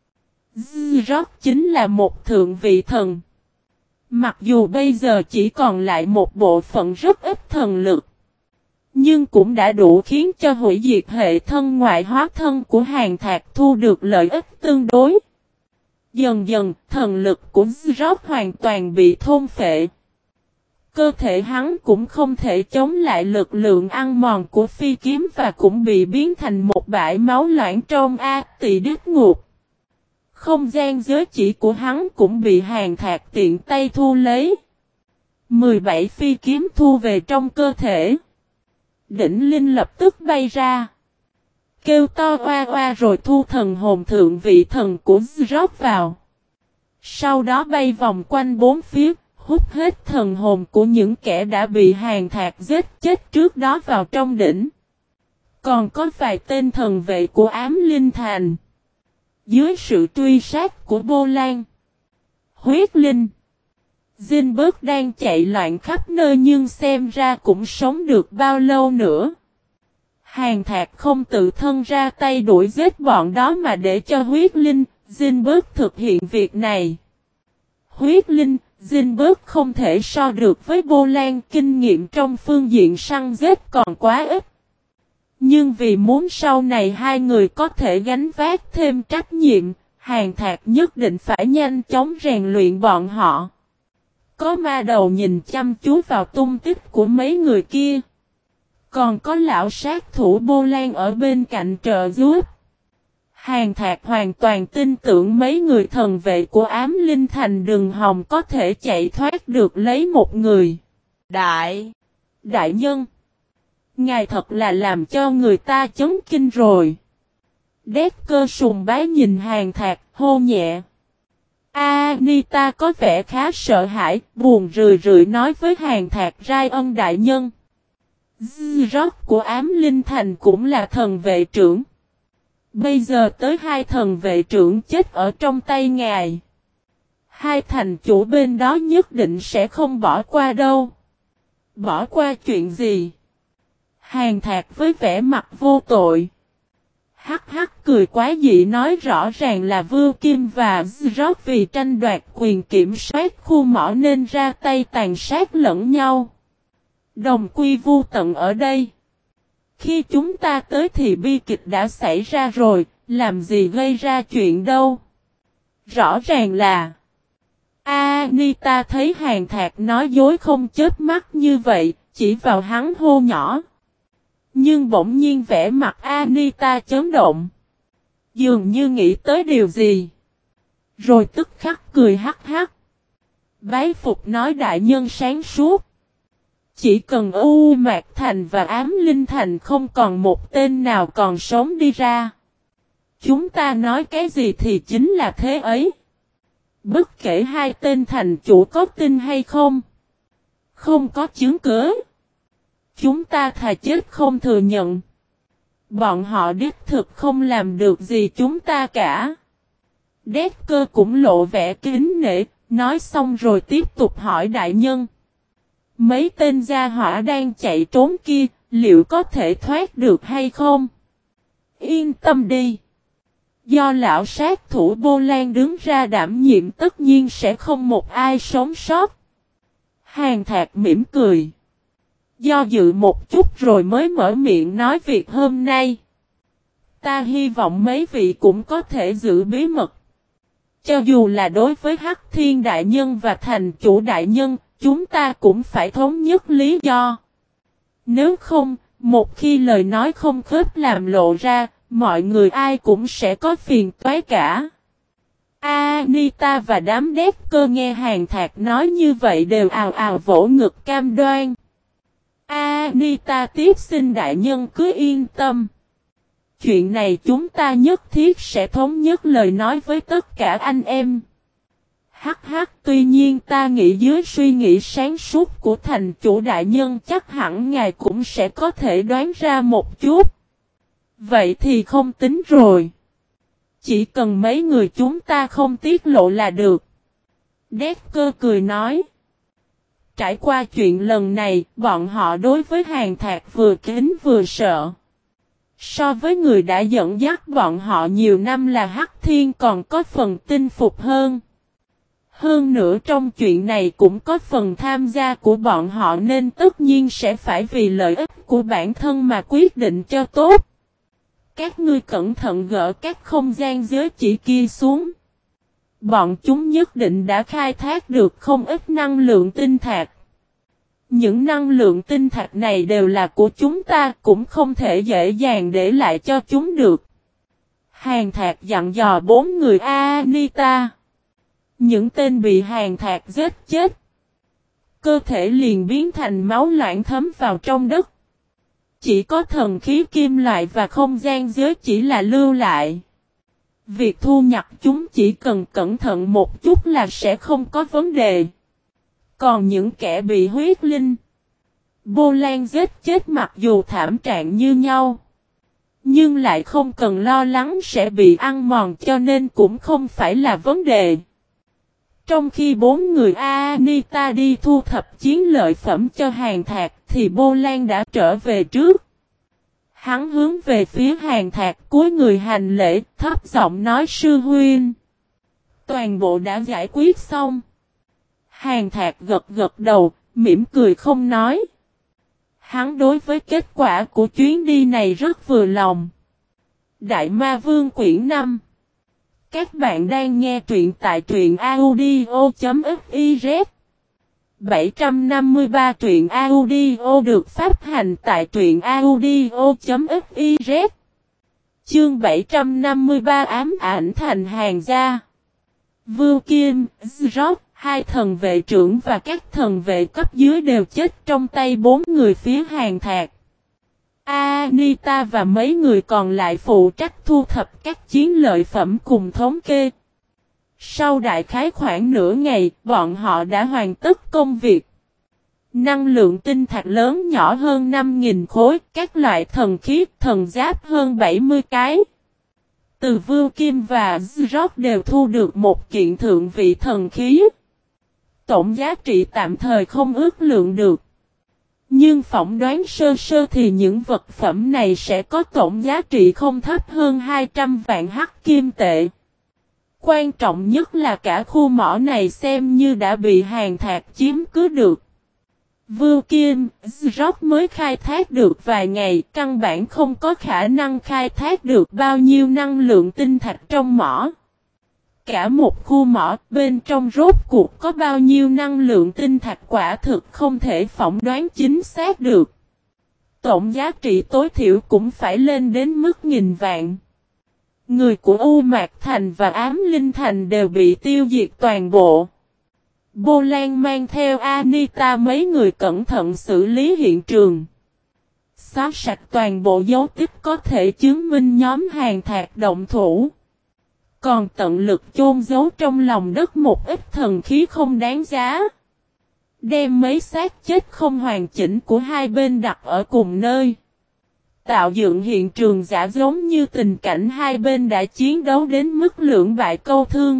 Zrot chính là một thượng vị thần. Mặc dù bây giờ chỉ còn lại một bộ phận rất ít thần lực, nhưng cũng đã đủ khiến cho hủy diệt hệ thân ngoại hóa thân của Hàn Thạc thu được lợi ích tương đối. Dần dần, thần lực của Zrot hoàn toàn bị thôn phệ. Cơ thể hắn cũng không thể chống lại lực lượng ăn mòn của phi kiếm và cũng bị biến thành một bãi máu loãng trong A Tỳ Điết Ngục. Không gian giới chỉ của hắn cũng bị Hàn Thạc tiện tay thu lấy. 17 phi kiếm thu về trong cơ thể. Đỉnh Linh lập tức bay ra. Kêu to oa oa rồi thu thần hồn thượng vị thần của Zrot vào. Sau đó bay vòng quanh bốn phía, hút hết thần hồn của những kẻ đã bị Hàn Thạc giết chết trước đó vào trong đỉnh. Còn có vài tên thần vệ của Ám Linh Thành. Dưới sự truy sát của Bô Lan, Huyết Linh, Zinberg đang chạy loạn khắp nơi nhưng xem ra cũng sống được bao lâu nữa. Hàn Thạc không tự thân ra tay đuổi giết bọn đó mà để cho Huyết Linh, Zinberg thực hiện việc này. Huyết Linh, Zinberg không thể so được với Bô Lan, kinh nghiệm trong phương diện săn giết còn quá ít. Nhưng vì muốn sau này hai người có thể gánh vác thêm trách nhiệm, Hàn Thạc nhất định phải nhanh chóng rèn luyện bọn họ. Có ma đầu nhìn chăm chú vào tung tích của mấy người kia. Còn có lão sát thủ Bô Lan ở bên cạnh trợ giúp. Hàn Thạc hoàn toàn tin tưởng mấy người thần vệ của Ám Linh Thành Đường Hồng có thể chạy thoát được lấy một người. Đại nhân, ngài thật là làm cho người ta chấn kinh rồi. Đét cơ sùng bái nhìn Hàn Thạc, hô nhẹ. Anita có vẻ khá sợ hãi, buồn rười rượi nói với Hàn Thạc Rai Ân đại nhân. Zrot của Ám Linh Thành cũng là thần vệ trưởng. Bây giờ tới hai thần vệ trưởng chết ở trong tay ngài. Hai thành chủ bên đó nhất định sẽ không bỏ qua đâu. Bỏ qua chuyện gì? Hàn Thạc với vẻ mặt vô tội. Hắc hắc cười quá dị nói rõ ràng là Vưu Kim và Zrot vì tranh đoạt quyền kiểm soát khu mỏ nên ra tay tàn sát lẫn nhau. Đồng quy vu tận ở đây. Khi chúng ta tới thì bi kịch đã xảy ra rồi, làm gì gây ra chuyện đâu. Rõ ràng là Anita thấy Hàn Thạc nói dối không chớp mắt như vậy, chỉ vào hắn hô nhỏ. Nhưng bỗng nhiên vẻ mặt Anita chấn động. Dường như nghĩ tới điều gì. Rồi tức khắc cười hắc hắc. Bái phục nói đại nhân sáng suốt. Chỉ cần U Mạc Thành và Ám Linh Thành không còn một tên nào còn sống đi ra. Chúng ta nói cái gì thì chính là thế ấy. Bất kể hai tên thành chủ có tin hay không. Không có chứng cứ. Chúng ta thà chết không thừa nhận. Bọn họ đích thực không làm được gì chúng ta cả. Đét cơ cũng lộ vẻ kính nể, nói xong rồi tiếp tục hỏi đại nhân. Mấy tên gia hỏa đang chạy trốn kia, liệu có thể thoát được hay không? Yên tâm đi. Do lão sát thủ Bô Lan đứng ra đảm nhiệm tất nhiên sẽ không một ai sống sót. Hàn Thạc mỉm cười. Do dự một chút rồi mới mở miệng nói việc hôm nay. Ta hy vọng mấy vị cũng có thể giữ bí mật. Cho dù là đối với Hắc Thiên Đại Nhân và Thành Chủ Đại Nhân, chúng ta cũng phải thống nhất lý do. Nếu không, một khi lời nói không khớp làm lộ ra, mọi người ai cũng sẽ có phiền toái cả. Anita và đám đét cơ nghe Hàn Thạc nói như vậy đều ào ào vỗ ngực cam đoan. Anita tiếp xin đại nhân cứ yên tâm. Chuyện này chúng ta nhất thiết sẽ thống nhất lời nói với tất cả anh em. Tuy nhiên ta nghĩ dưới suy nghĩ sáng suốt của thành chủ đại nhân chắc hẳn ngài cũng sẽ có thể đoán ra một chút. Vậy thì không tính rồi. Chỉ cần mấy người chúng ta không tiết lộ là được. Đét cơ cười nói. Trải qua chuyện lần này, bọn họ đối với Hàn Thạc vừa kính vừa sợ. So với người đã dẫn dắt bọn họ nhiều năm là Hắc Thiên còn có phần tin phục hơn. Hơn nữa trong chuyện này cũng có phần tham gia của bọn họ nên tất nhiên sẽ phải vì lợi ích của bản thân mà quyết định cho tốt. Các ngươi cẩn thận gỡ các không gian giới chỉ kia xuống. Bọn chúng nhất định đã khai thác được không ít năng lượng tinh thạch. Những năng lượng tinh thạch này đều là của chúng ta cũng không thể dễ dàng để lại cho chúng được. Hàn Thạc dặn dò 4 người Anita. Những tên bị Hàn Thạc giết chết. Cơ thể liền biến thành máu loãng thấm vào trong đất. Chỉ có thần khí kim loại và không gian giới chỉ là lưu lại. Việc thu nhặt chúng chỉ cần cẩn thận một chút là sẽ không có vấn đề. Còn những kẻ bị huyết linh, Bô Lan giết chết mặc dù thảm trạng như nhau, nhưng lại không cần lo lắng sẽ bị ăn mòn cho nên cũng không phải là vấn đề. Trong khi 4 người Anita đi thu thập chiến lợi phẩm cho Hàn Thạc thì Bô Lan đã trở về trước. Hắn hướng về phía Hàn Thạc cúi người hành lễ thấp giọng nói sư huynh. Toàn bộ đã giải quyết xong. Hàn Thạc gật gật đầu, mỉm cười không nói. Hắn đối với kết quả của chuyến đi này rất vừa lòng. Đại Ma Vương quyển 5. Các bạn đang nghe truyện tại truyện audio.fiz. 753 truyện audio được phát hành tại truyện audio.fiz. Chương 753 ám ảnh thành hàng gia. Vưu Kim, Zrock, 2 thần vệ trưởng và các thần vệ cấp dưới đều chết trong tay 4 người phía Hàn Thạc. Anita và mấy người còn lại phụ trách thu thập các chiến lợi phẩm cùng thống kê. Sau đại khái khoảng nửa ngày, bọn họ đã hoàn tất công việc. Năng lượng tinh thạch lớn nhỏ hơn 5.000 khối, các loại thần khí, thần giáp hơn 70 cái. Từ Vưu Kim và Zrock đều thu được một kiện thượng vị thần khí. Tổng giá trị tạm thời không ước lượng được. Nhưng phỏng đoán sơ sơ thì những vật phẩm này sẽ có tổng giá trị không thấp hơn 200 vạn hắc kim tệ. Quan trọng nhất là cả khu mỏ này xem như đã bị Hàn Thạc chiếm cứ được. Vưu Kim, Zrock mới khai thác được vài ngày, căn bản không có khả năng khai thác được bao nhiêu năng lượng tinh thạch trong mỏ. Cả một khu mỏ bên trong rốt cuộc có bao nhiêu năng lượng tinh thạch quả thực không thể phỏng đoán chính xác được. Tổng giá trị tối thiểu cũng phải lên đến mức nghìn vạn. Người của U Mạc Thành và Ám Linh Thành đều bị tiêu diệt toàn bộ. Bô Lan mang theo Anita mấy người cẩn thận xử lý hiện trường. Xóa sạch toàn bộ dấu tích có thể chứng minh nhóm Hàn Thạc động thủ. Còn tận lực chôn giấu trong lòng đất một ít thần khí không đáng giá. Đem mấy xác chết không hoàn chỉnh của hai bên đặt ở cùng nơi. Tạo dựng hiện trường giả giống như tình cảnh hai bên đã chiến đấu đến mức lưỡng bại câu thương.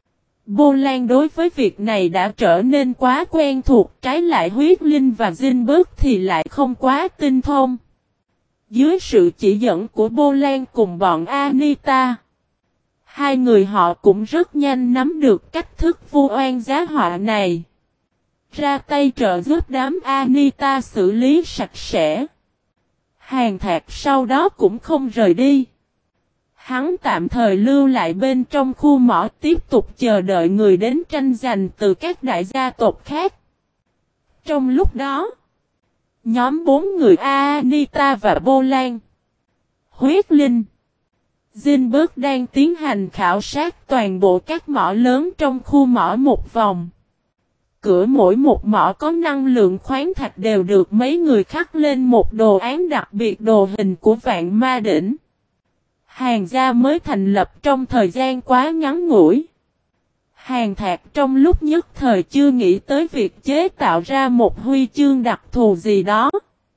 Bô Lan đối với việc này đã trở nên quá quen thuộc, trái lại huyết linh và dinh bớt thì lại không quá tinh thông. Dưới sự chỉ dẫn của Bô Lan cùng bọn Anita, hai người họ cũng rất nhanh nắm được cách thức vu oan giá họa này. Ra tay trợ giúp đám Anita xử lý sạch sẽ. Hàn Thạc sau đó cũng không rời đi. Hắn tạm thời lưu lại bên trong khu mỏ tiếp tục chờ đợi người đến tranh giành từ các đại gia tộc khác. Trong lúc đó, nhóm 4 người Anita và Bô Lan, Huyết Linh, Zinberg đang tiến hành khảo sát toàn bộ các mỏ lớn trong khu mỏ một vòng. Cửa mỗi một mỏ có năng lượng khoáng thạch đều được mấy người khắc lên một đồ án đặc biệt đồ hình của Vạn Ma Đỉnh. Hàng gia mới thành lập trong thời gian quá ngắn ngủi. Hàng Thạc trong lúc nhất thời chưa nghĩ tới việc chế tạo ra một huy chương đặc thù gì đó.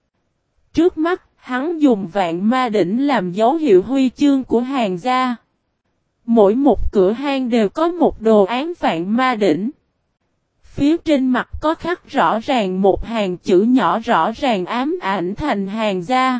Trước mắt, hắn dùng Vạn Ma Đỉnh làm dấu hiệu huy chương của hàng gia. Mỗi một cửa hang đều có một đồ án Vạn Ma Đỉnh. Phía trên mặt có khắc rõ ràng một hàng chữ nhỏ rõ ràng ám ảnh thành hàng gia.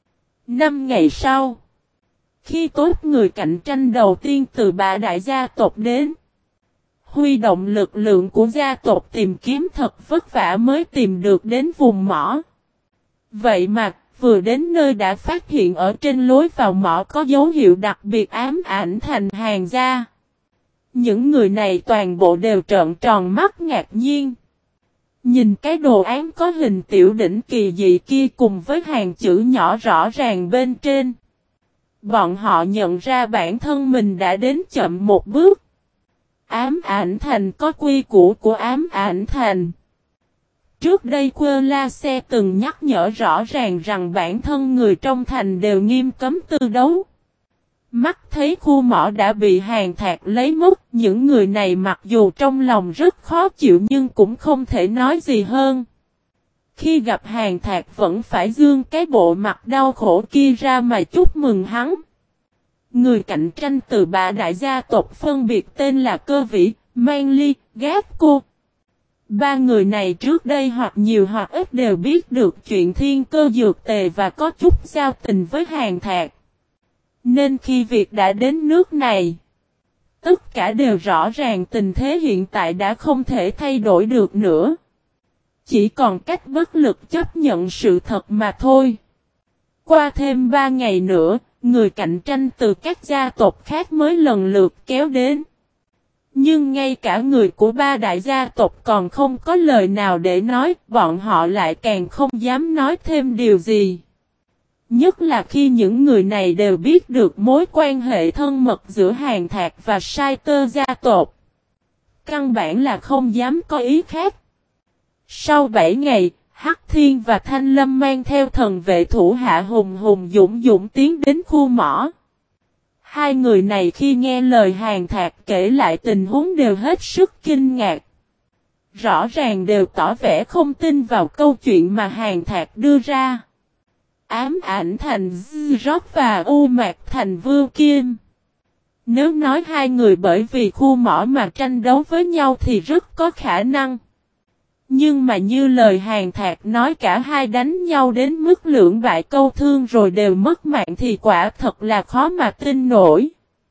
5 ngày sau, khi tốt người cạnh tranh đầu tiên từ ba đại gia tộc đến, huy động lực lượng của gia tộc tìm kiếm thật vất vả mới tìm được đến vùng mỏ. Vậy mà, vừa đến nơi đã phát hiện ở trên lối vào mỏ có dấu hiệu đặc biệt ám ảnh thành hàng gia. Những người này toàn bộ đều trợn tròn mắt ngạc nhiên. Nhìn cái đồ án có hình tiểu đỉnh kỳ dị kia cùng với hàng chữ nhỏ rõ ràng bên trên. Bọn họ nhận ra bản thân mình đã đến chậm một bước. Ám ảnh thành có quy củ của ám ảnh thành. Trước đây Quơ La Xe từng nhắc nhở rõ ràng rằng bản thân người trong thành đều nghiêm cấm tư đấu. Mắt thấy khu mỏ đã bị Hàng Thạc lấy mất, những người này mặc dù trong lòng rất khó chịu nhưng cũng không thể nói gì hơn. Khi gặp Hàng Thạc vẫn phải dương cái bộ mặt đau khổ kia ra mà chúc mừng hắn. Người cạnh tranh từ ba đại gia tộc phân biệt tên là Cơ Vĩ, Mang Ly, Gác Cô. Ba người này trước đây hoặc nhiều hoặc ít đều biết được chuyện thiên cơ dược tề và có chút giao tình với Hàng Thạc. Nên khi việc đã đến nước này, tất cả đều rõ ràng tình thế hiện tại đã không thể thay đổi được nữa. Chỉ còn cách bất lực chấp nhận sự thật mà thôi. Qua thêm 3 ngày nữa, người cạnh tranh từ các gia tộc khác mới lần lượt kéo đến. Nhưng ngay cả người của ba đại gia tộc còn không có lời nào để nói, bọn họ lại càng không dám nói thêm điều gì. Nhất là khi những người này đều biết được mối quan hệ thân mật giữa Hàng Thạc và Sai Tơ gia tộc. Căn bản là không dám có ý khác. Sau 7 ngày, Hắc Thiên và Thanh Lâm mang theo thần vệ thủ hạ hùng hùng dũng dũng tiến đến khu mỏ. Hai người này khi nghe lời Hàng Thạc kể lại tình huống đều hết sức kinh ngạc. Rõ ràng đều tỏ vẻ không tin vào câu chuyện mà Hàng Thạc đưa ra. Ám ảnh thành Zrock và U Mạc thành Vưu Kim. Nếu nói hai người bởi vì khu mỏ mà tranh đấu với nhau thì rất có khả năng. Nhưng mà như lời Hàng Thạc nói cả hai đánh nhau đến mức lưỡng bại câu thương rồi đều mất mạng thì quả thật là khó mà tin nổi.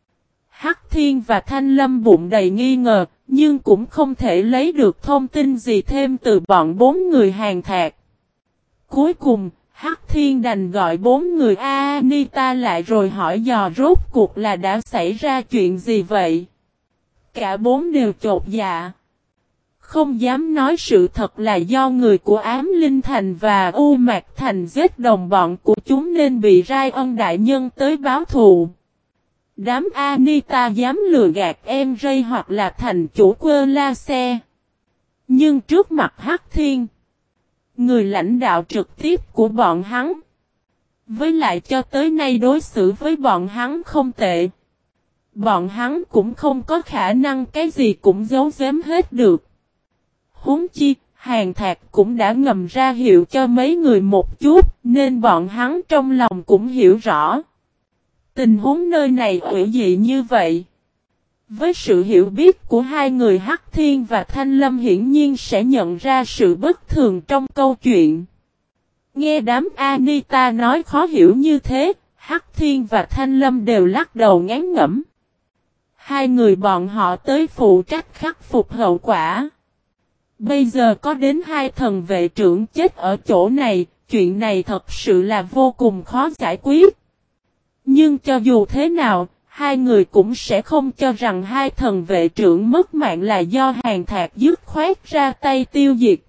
Hắc Thiên và Thanh Lâm bụng đầy nghi ngờ, nhưng cũng không thể lấy được thông tin gì thêm từ bọn 4 người Hàng Thạc. Cuối cùng, Hắc Thiên đành gọi 4 người Anita lại rồi hỏi dò rốt cuộc là đã xảy ra chuyện gì vậy. Cả 4 đều chột dạ. Không dám nói sự thật là do người của Ám Linh Thành và U Mạc Thành giết đồng bọn của chúng nên bị Rai Ân Đại Nhân tới báo thù. Đám Anita dám lừa gạt em Ray hoặc là thành chủ Quơ La Xe. Nhưng trước mặt Hắc Thiên, người lãnh đạo trực tiếp của bọn hắn, với lại cho tới nay đối xử với bọn hắn không tệ, bọn hắn cũng không có khả năng cái gì cũng giấu giếm hết được. Huống chi, Hàng Thạc cũng đã ngầm ra hiệu cho mấy người một chút, nên bọn hắn trong lòng cũng hiểu rõ. Tình huống nơi này ủy dị như vậy. Với sự hiểu biết của hai người Hắc Thiên và Thanh Lâm hiển nhiên sẽ nhận ra sự bất thường trong câu chuyện. Nghe đám Anita nói khó hiểu như thế, Hắc Thiên và Thanh Lâm đều lắc đầu ngán ngẩm. Hai người bọn họ tới phụ trách khắc phục hậu quả. Bây giờ có đến 2 thần vệ trưởng chết ở chỗ này, chuyện này thật sự là vô cùng khó giải quyết. Nhưng cho dù thế nào, hai người cũng sẽ không cho rằng 2 thần vệ trưởng mất mạng là do Hàng Thạc dứt khoát ra tay tiêu diệt.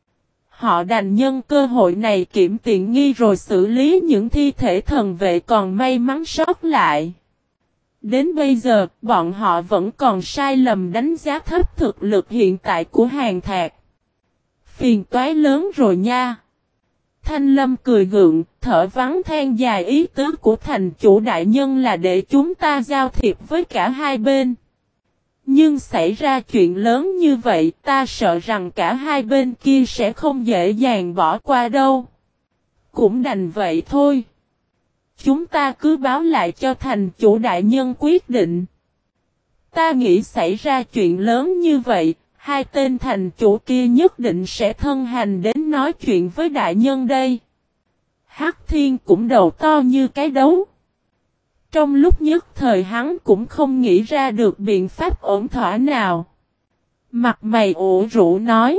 Họ đành nhân cơ hội này kiểm tiện nghi rồi xử lý những thi thể thần vệ còn may mắn sót lại. Đến bây giờ, bọn họ vẫn còn sai lầm đánh giá thấp thực lực hiện tại của Hàn Thạc. Phiền toái lớn rồi nha. Thanh Lâm cười gượng, thở vắng than dài, ý tứ của thành chủ đại nhân là để chúng ta giao thiệp với cả hai bên. Nhưng xảy ra chuyện lớn như vậy, ta sợ rằng cả hai bên kia sẽ không dễ dàng bỏ qua đâu. Cũng đành vậy thôi. Chúng ta cứ báo lại cho thành chủ đại nhân quyết định. Ta nghĩ xảy ra chuyện lớn như vậy, hai tên thành chủ kia nhất định sẽ thân hành đến nói chuyện với đại nhân đây. Hắc Thiên cũng đầu to như cái đấu. Trong lúc nhất thời hắn cũng không nghĩ ra được biện pháp ổn thỏa nào. Mặt mày ủ rũ nói.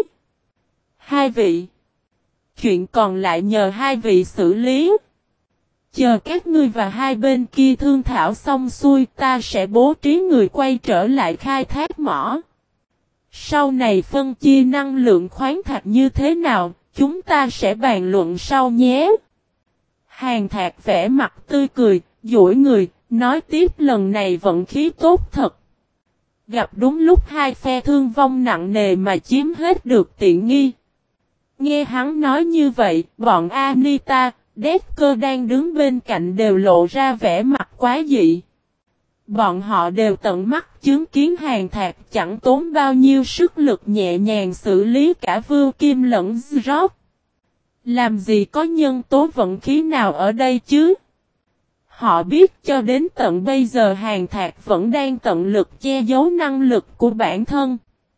Hai vị. Chuyện còn lại nhờ hai vị xử lý. Chờ các ngươi và hai bên kia thương thảo xong xuôi, ta sẽ bố trí người quay trở lại khai thác mỏ. Sau này phân chia năng lượng khoáng thạch như thế nào, chúng ta sẽ bàn luận sau nhé. Hàn Thạc vẽ mặt tươi cười, duỗi người, nói tiếp lần này vận khí tốt thật. Gặp đúng lúc hai phe thương vong nặng nề mà chiếm hết được tiện nghi. Nghe hắn nói như vậy, bọn Anita, Decker đang đứng bên cạnh đều lộ ra vẻ mặt quái dị. Bọn họ đều tận mắt chứng kiến Hàn Thạc chẳng tốn bao nhiêu sức lực nhẹ nhàng xử lý cả Vưu Kim lẫn Zrock. Làm gì có nhân tố vận khí nào ở đây chứ? Họ biết cho đến tận bây giờ Hàn Thạc vẫn đang tận lực che giấu năng lực của bản thân.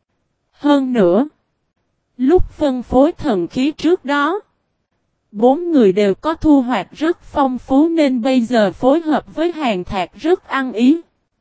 Hơn nữa, lúc phân phối thần khí trước đó, bốn người đều có thu hoạch rất phong phú nên bây giờ phối hợp với Hàn Thạc rất ăn ý.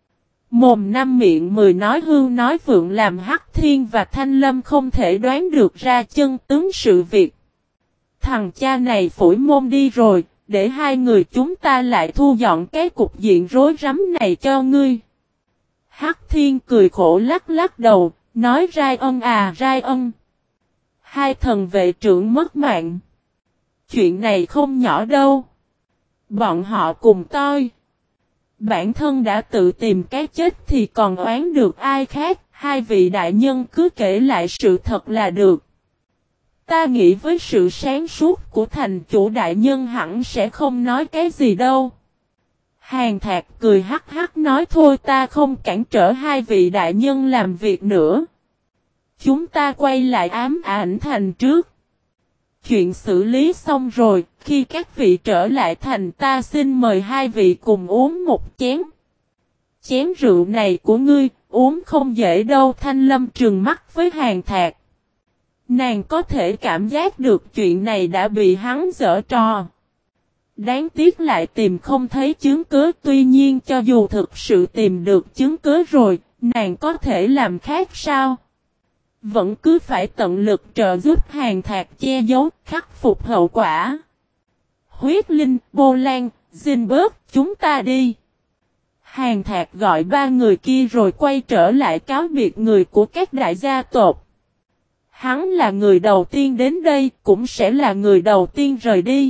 Mồm năm miệng mười nói hưu nói vượng làm Hắc Thiên và Thanh Lâm không thể đoán được ra chân tướng sự việc. Thằng cha này phủi môn đi rồi, để hai người chúng ta lại thu dọn cái cục diện rối rắm này cho ngươi. Hắc Thiên cười khổ lắc lắc đầu, nói Rai ân à Rai ân. Hai thần vệ trưởng mất mạng. Chuyện này không nhỏ đâu. Bọn họ cùng tôi. Bản thân đã tự tìm cái chết thì còn oán được ai khác, hai vị đại nhân cứ kể lại sự thật là được. Ta nghĩ với sự sáng suốt của thành chủ đại nhân hẳn sẽ không nói cái gì đâu. Hàn Thạc cười hắc hắc nói thôi ta không cản trở hai vị đại nhân làm việc nữa. Chúng ta quay lại ám ảnh thành trước. Chuyện xử lý xong rồi, khi các vị trở lại thành ta xin mời hai vị cùng uống một chén. Chén rượu này của ngươi, uống không dễ đâu. Thanh Lâm trừng mắt với Hàn Thạc. Nàng có thể cảm giác được chuyện này đã bị hắn giở trò. Đáng tiếc lại tìm không thấy chứng cứ, tuy nhiên cho dù thực sự tìm được chứng cứ rồi, nàng có thể làm khác sao? Vẫn cứ phải tận lực trợ giúp Hàn Thạc che giấu, khắc phục hậu quả. Huyết Linh, Bô Lan, Zinberg, chúng ta đi. Hàn Thạc gọi ba người kia rồi quay trở lại cáo biệt người của các đại gia tộc. Hắn là người đầu tiên đến đây, cũng sẽ là người đầu tiên rời đi.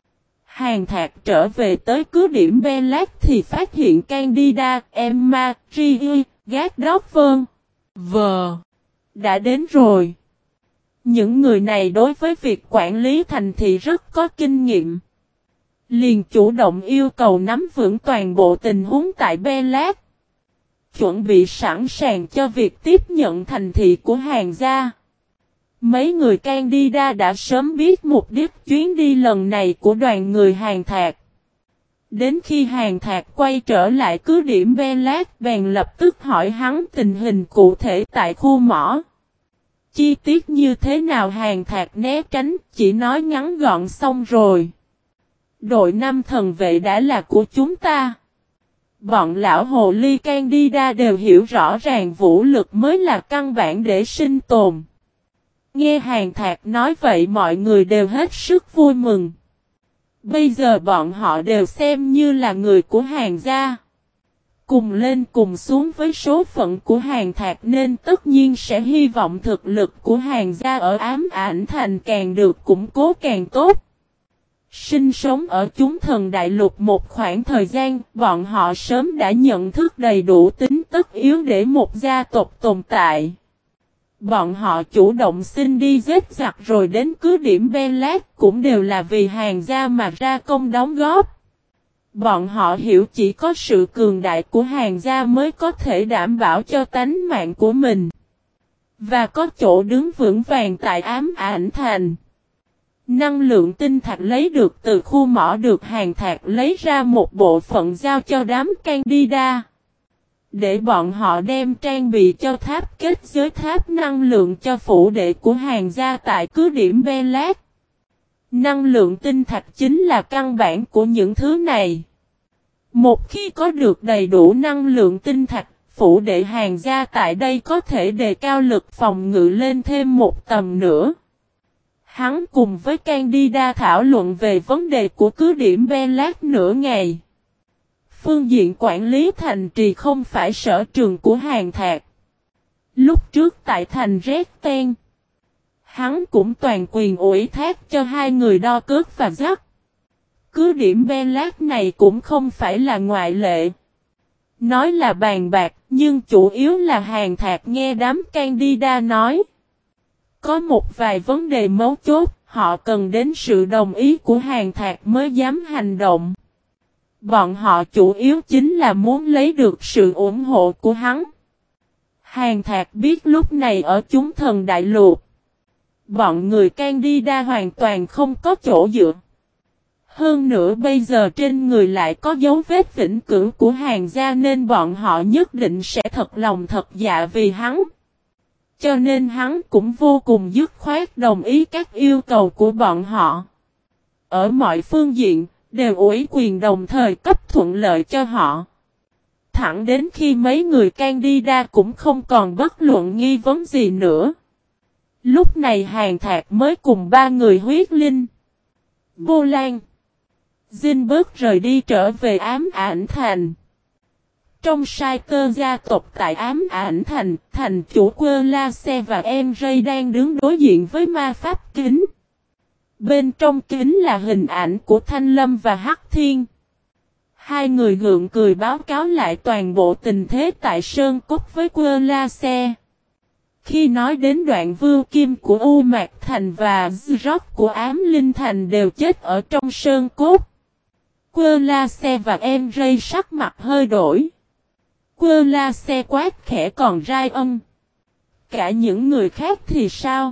Hàn Thạc trở về tới cứ điểm Bellac thì phát hiện Candida, Emma, Rie, Gardner, đã đến rồi. Những người này đối với việc quản lý thành thị rất có kinh nghiệm. Liền chủ động yêu cầu nắm vững toàn bộ tình huống tại Bellac. Chuẩn bị sẵn sàng cho việc tiếp nhận thành thị của Hàn gia. Mấy người Candida đã sớm biết mục đích chuyến đi lần này của đoàn người Hàn Thạc. Đến khi Hàn Thạc quay trở lại cứ điểm Bellac, bèn lập tức hỏi hắn tình hình cụ thể tại khu mỏ. Chi tiết như thế nào Hàn Thạc né tránh, chỉ nói ngắn gọn xong rồi. Đội 5 thần vệ đã là của chúng ta. Bọn lão hồ ly Candida đều hiểu rõ ràng vũ lực mới là căn bản để sinh tồn. Nghe Hàn Thạc nói vậy mọi người đều hết sức vui mừng. Bây giờ bọn họ đều xem như là người của Hàn gia. Cùng lên cùng xuống với số phận của Hàn Thạc nên tất nhiên sẽ hy vọng thực lực của Hàn gia ở ám ảnh thành càng được củng cố càng tốt. Sinh sống ở chúng thần đại lục một khoảng thời gian, bọn họ sớm đã nhận thức đầy đủ tính tất yếu để một gia tộc tồn tại. Bọn họ chủ động xin đi giết giặc rồi đến cứ điểm Belat cũng đều là vì hàng gia mà ra công đóng góp. Bọn họ hiểu chỉ có sự cường đại của hàng gia mới có thể đảm bảo cho tánh mạng của mình. Và có chỗ đứng vững vàng tại Ám Ảnh Thành. Năng lượng tinh thạch lấy được từ khu mỏ được Hàn Thạc lấy ra một bộ phận giao cho đám Candida. Để bọn họ đem trang bị cho tháp kết giới tháp năng lượng cho phủ đệ của hàng gia tại cứ điểm Belat. Năng lượng tinh thạch chính là căn bản của những thứ này. Một khi có được đầy đủ năng lượng tinh thạch, phủ đệ hàng gia tại đây có thể đề cao lực phòng ngự lên thêm một tầm nữa. Hắn cùng với Candida thảo luận về vấn đề của cứ điểm Belat nửa ngày. Phương diện quản lý thành trì không phải sở trường của Hàn Thạc. Lúc trước tại thành Resten, hắn cũng toàn quyền ủy thác cho hai người đo cước và dắt. Cứ điểm Belat này cũng không phải là ngoại lệ. Nói là bàn bạc, nhưng chủ yếu là Hàn Thạc nghe đám Candida nói. Có một vài vấn đề mấu chốt, họ cần đến sự đồng ý của Hàn Thạc mới dám hành động. Bọn họ chủ yếu chính là muốn lấy được sự ủng hộ của hắn. Hàn Thạc biết lúc này ở chúng thần đại lục, bọn người Candida hoàn toàn không có chỗ dựa. Hơn nữa bây giờ trên người lại có dấu vết vĩnh cửu của Hàn gia nên bọn họ nhất định sẽ thật lòng thật dạ vì hắn. Cho nên hắn cũng vô cùng dứt khoát đồng ý các yêu cầu của bọn họ. Ở mọi phương diện, đều ủy quyền đồng thời cấp thuận lợi cho họ. Thẳng đến khi mấy người Candida cũng không còn bất luận nghi vấn gì nữa. Lúc này Hàn Thạc mới cùng ba người huyết linh, Bô Lan, Zinberg rời đi trở về Ám Ảnh Thành. Trong sai cơ gia tộc tại Ám Ảnh Thành, thành chủ Quơ La Xe và em Ray đang đứng đối diện với ma pháp kính. Bên trong kính là hình ảnh của Thanh Lâm và Hắc Thiên. Hai người gượng cười báo cáo lại toàn bộ tình thế tại Sơn Cốc với Quơ La Xe. Khi nói đến đoạn Vưu Kim của U Mạc Thành và Zrock của Ám Linh Thành đều chết ở trong Sơn Cốc. Quơ La Xe và em Ray sắc mặt hơi đổi. Quơ La Xe quát khẽ còn Ryan. Cả những người khác thì sao?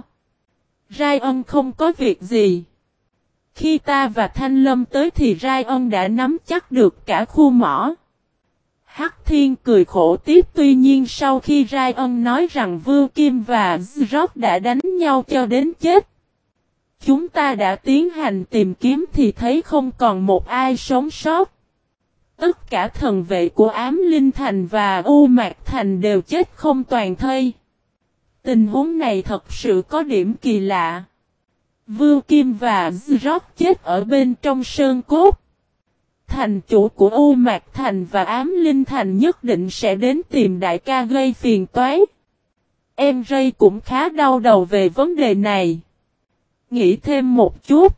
Ryan không có việc gì. Khi ta và Thanh Lâm tới thì Ryan đã nắm chắc được cả khu mỏ. Hắc Thiên cười khổ tiếp tuy nhiên sau khi Ryan nói rằng Vưu Kim và Zrock đã đánh nhau cho đến chết. Chúng ta đã tiến hành tìm kiếm thì thấy không còn một ai sống sót. Tất cả thần vệ của Ám Linh Thành và U Mạc Thành đều chết không toàn thây. Tình huống này thật sự có điểm kỳ lạ. Vưu Kim và Zrock chết ở bên trong sơn cốt. Thành chủ của U Mạc Thành và Ám Linh Thành nhất định sẽ đến tìm đại ca gây phiền toái. Em Ray cũng khá đau đầu về vấn đề này. Nghĩ thêm một chút.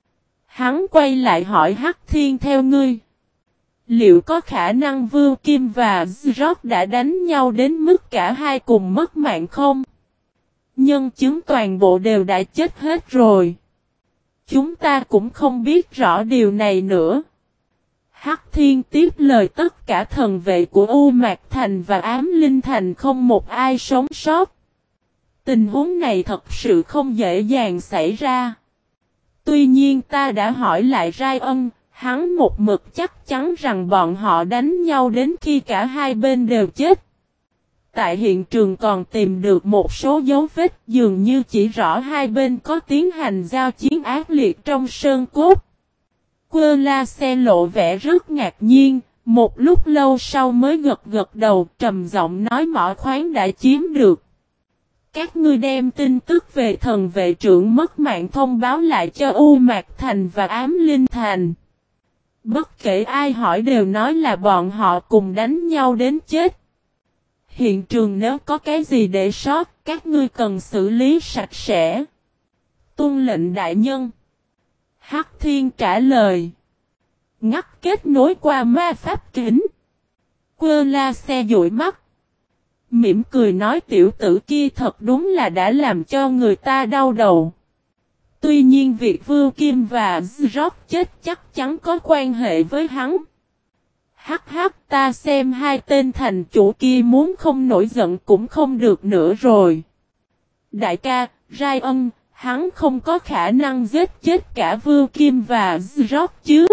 Hắn quay lại hỏi Hắc Thiên theo ngươi. Liệu có khả năng Vưu Kim và Zrock đã đánh nhau đến mức cả hai cùng mất mạng không? Nhân chứng toàn bộ đều đã chết hết rồi. Chúng ta cũng không biết rõ điều này nữa. Hắc Thiên tiếp lời tất cả thần vệ của U Mạc Thành và Ám Linh Thành không một ai sống sót. Tình huống này thật sự không dễ dàng xảy ra. Tuy nhiên ta đã hỏi lại Ryan, hắn một mực chắc chắn rằng bọn họ đánh nhau đến khi cả hai bên đều chết. Tại hiện trường còn tìm được một số dấu vết dường như chỉ rõ hai bên có tiến hành giao chiến ác liệt trong sơn cốt. Quơ La Xe lộ vẻ rất ngạc nhiên, một lúc lâu sau mới gật gật đầu trầm giọng nói mỏ khoáng đã chiếm được. Các ngươi đem tin tức về thần vệ trưởng mất mạng thông báo lại cho U Mạc Thành và Ám Linh Thành. Bất kể ai hỏi đều nói là bọn họ cùng đánh nhau đến chết. Hiện trường nếu có cái gì để sót, các ngươi cần xử lý sạch sẽ. Tuân lệnh đại nhân. Hắc Thiên trả lời. Ngắt kết nối qua ma pháp kính. Quơ la xe dụi mắt. Mỉm cười nói tiểu tử kia thật đúng là đã làm cho người ta đau đầu. Tuy nhiên việc Vưu Kim và Zrock chết chắc chắn có quan hệ với hắn. Hắc hắc ta xem hai tên thành chủ kia muốn không nổi giận cũng không được nữa rồi. Đại ca, Ryan, hắn không có khả năng giết chết cả Vưu Kim và Zrock chứ.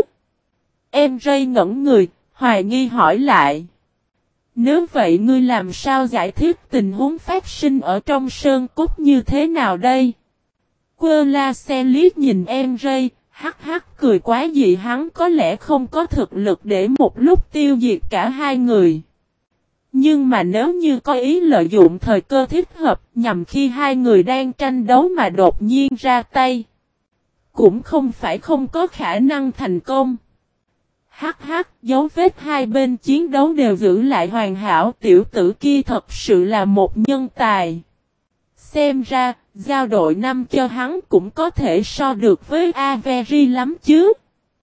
Em Ray ngẩn người, hoài nghi hỏi lại. Nếu vậy ngươi làm sao giải thích tình huống phát sinh ở trong sơn cốt như thế nào đây? Quơ la xe liếc nhìn em Ray, hắc hắc cười quá dị hắn có lẽ không có thực lực để một lúc tiêu diệt cả hai người. Nhưng mà nếu như có ý lợi dụng thời cơ thích hợp nhằm khi hai người đang tranh đấu mà đột nhiên ra tay, cũng không phải không có khả năng thành công. Hắc hắc, dấu vết hai bên chiến đấu đều giữ lại hoàn hảo, tiểu tử kia thật sự là một nhân tài. Xem ra, giao đội năm cho hắn cũng có thể so được với Avery lắm chứ.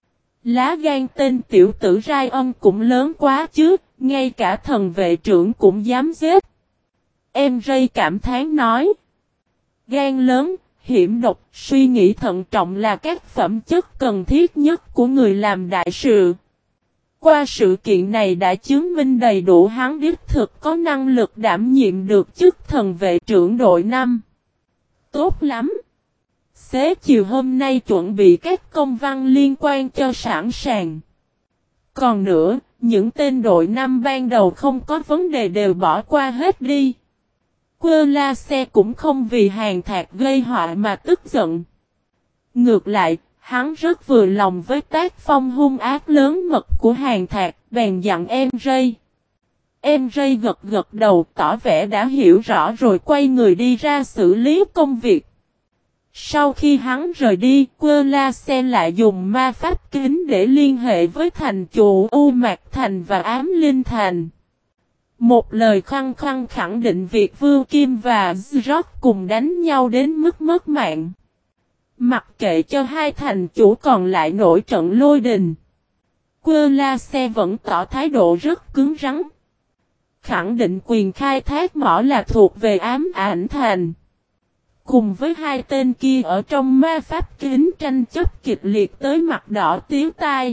Lá gan tên tiểu tử Ryan cũng lớn quá chứ, ngay cả thần vệ trưởng cũng dám giết. Em Ray cảm thán nói. Gan lớn, hiểm độc, suy nghĩ thận trọng là các phẩm chất cần thiết nhất của người làm đại sự. Qua sự kiện này đã chứng minh đầy đủ hắn đích thực có năng lực đảm nhiệm được chức thần vệ trưởng đội 5. Tốt lắm. Xế chiều hôm nay chuẩn bị các công văn liên quan cho sẵn sàng. Còn nữa, những tên đội 5 ban đầu không có vấn đề đều bỏ qua hết đi. Quơ la xe cũng không vì Hàn Thạc gây họa mà tức giận. Ngược lại, hắn rất vừa lòng với tác phong hung ác lớn mật của Hàn Thạc, bèn dặn em Ray. Em Ray gật gật đầu tỏ vẻ đã hiểu rõ rồi quay người đi ra xử lý công việc. Sau khi hắn rời đi, Quơ La Sen lại dùng ma pháp kính để liên hệ với thành chủ U Mạc Thành và Ám Linh Thành. Một lời khăng khăng khẳng định việc Vưu Kim và Zrock cùng đánh nhau đến mức mất mạng. Mặc kệ cho hai thành chủ còn lại nổi trận lôi đình, Quơ La Sen vẫn tỏ thái độ rất cứng rắn. Khẳng định quyền khai thác mỏ là thuộc về Ám Ảnh Thành. Cùng với hai tên kia ở trong ma pháp kính tranh chấp kịch liệt tới mặt đỏ tiếu tai.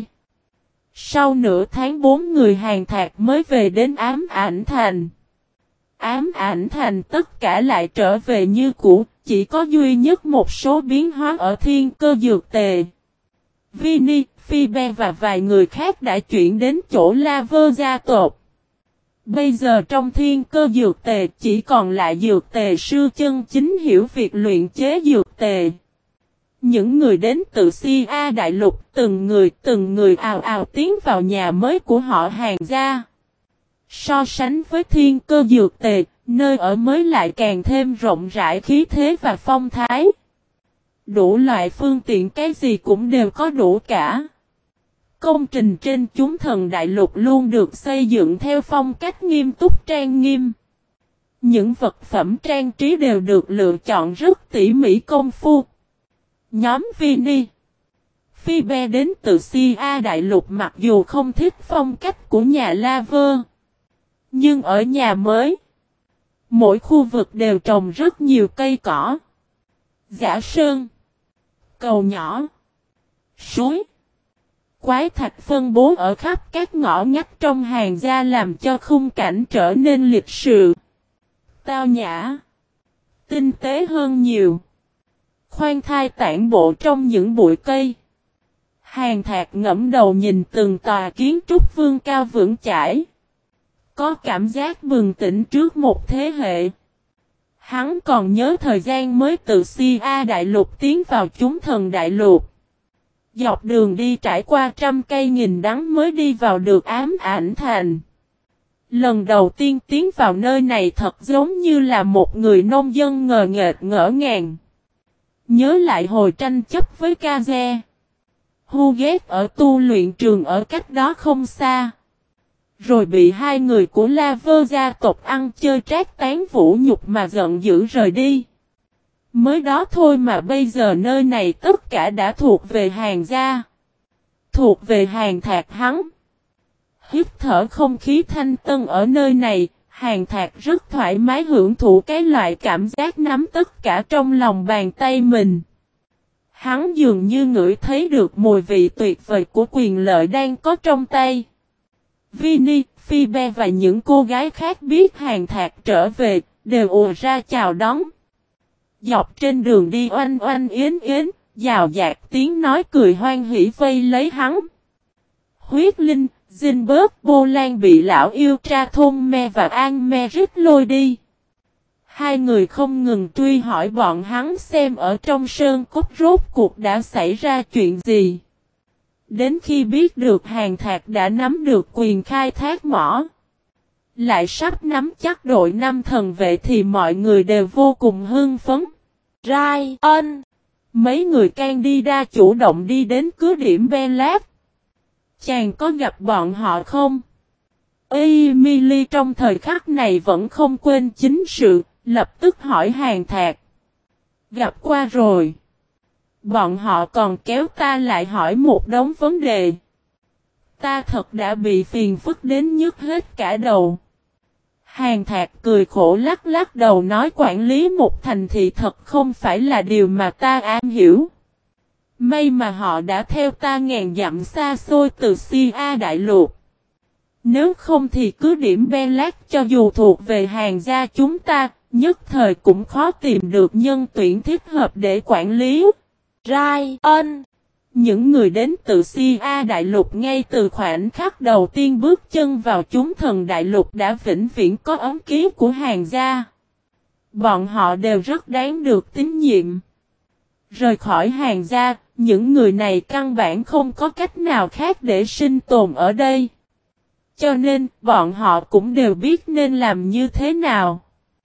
Sau nửa tháng 4 người Hàn Thạc mới về đến Ám Ảnh Thành. Ám Ảnh Thành tất cả lại trở về như cũ, chỉ có duy nhất một số biến hóa ở thiên cơ dược tề. Vinny, Phoebe và vài người khác đã chuyển đến chỗ Laver gia tộc. Bây giờ trong thiên cơ dược tề chỉ còn lại dược tề sư chân chính hiểu việc luyện chế dược tề. Những người đến từ Sia Đại Lục từng người ào ào tiến vào nhà mới của họ Hàn gia. So sánh với thiên cơ dược tề, nơi ở mới lại càng thêm rộng rãi khí thế và phong thái. Đủ loại phương tiện cái gì cũng đều có đủ cả. Công trình trên chúng thần đại lục luôn được xây dựng theo phong cách nghiêm túc trang nghiêm. Những vật phẩm trang trí đều được lựa chọn rất tỉ mỉ công phu. Nhóm Vinny, Phoebe đến từ Sia Đại Lục mặc dù không thích phong cách của nhà Laver, nhưng ở nhà mới, mỗi khu vực đều trồng rất nhiều cây cỏ, giả sơn, cầu nhỏ, suối. Quái thạch phân bố ở khắp các ngõ ngách trong Hàn gia làm cho khung cảnh trở nên lịch sự, tao nhã, tinh tế hơn nhiều. Khoan thai tản bộ trong những bụi cây. Hàn Thạc ngẫm đầu nhìn từng tòa kiến trúc vương cao vững chãi. Có cảm giác bừng tỉnh trước một thế hệ. Hắn còn nhớ thời gian mới từ Sia Đại Lục tiến vào chúng thần Đại Lục. Dọc đường đi trải qua trăm cây nghìn đắng mới đi vào được Ám Ảnh Thành. Lần đầu tiên tiến vào nơi này thật giống như là một người nông dân ngờ nghệch ngỡ ngàng. Nhớ lại hồi tranh chấp với Kaze. Hughét ở tu luyện trường ở cách đó không xa. Rồi bị hai người của Laver gia tộc ăn chơi trác tán vũ nhục mà giận dữ rời đi. Mới đó thôi mà bây giờ nơi này tất cả đã thuộc về Hàn gia. Thuộc về Hàn Thạc hắn. Hít thở không khí thanh tân ở nơi này, Hàn Thạc rất thoải mái hưởng thụ cái loại cảm giác nắm tất cả trong lòng bàn tay mình. Hắn dường như ngửi thấy được mùi vị tuyệt vời của quyền lợi đang có trong tay. Vinny, Phoebe và những cô gái khác biết Hàn Thạc trở về, đều ùa ra chào đón. Dọc trên đường đi oanh oanh yến yến, dào dạt tiếng nói cười hoan hỉ vây lấy hắn. Huyết Linh, Zinberg, Bô Lan bị lão yêu tra thôn me và An me rít lôi đi. Hai người không ngừng truy hỏi bọn hắn xem ở trong sơn cốt rốt cuộc đã xảy ra chuyện gì. Đến khi biết được Hàn Thạc đã nắm được quyền khai thác mỏ, lại sắp nắm chắc đội 5 thần vệ thì mọi người đều vô cùng hưng phấn. Ryan, mấy người Candida chủ động đi đến cứ điểm Belat. Chàng có gặp bọn họ không? Emily trong thời khắc này vẫn không quên chính sự, lập tức hỏi Hàn Thạc. Gặp qua rồi. Bọn họ còn kéo ta lại hỏi một đống vấn đề. Ta thật đã bị phiền phức đến nhức hết cả đầu. Hàn Thạc cười khổ lắc lắc đầu nói quản lý một thành thị thật không phải là điều mà ta am hiểu. May mà họ đã theo ta ngàn dặm xa xôi từ Sia Đại Lục. Nếu không thì cứ điểm Belat cho dù thuộc về Hàn gia chúng ta, nhất thời cũng khó tìm được nhân tuyển thích hợp để quản lý. Ryan, những người đến từ Sia Đại Lục ngay từ khoảnh khắc đầu tiên bước chân vào chúng thần Đại Lục đã vĩnh viễn có ấn ký của Hàn gia. Bọn họ đều rất đáng được tín nhiệm. Rời khỏi Hàn gia, những người này căn bản không có cách nào khác để sinh tồn ở đây. Cho nên, bọn họ cũng đều biết nên làm như thế nào.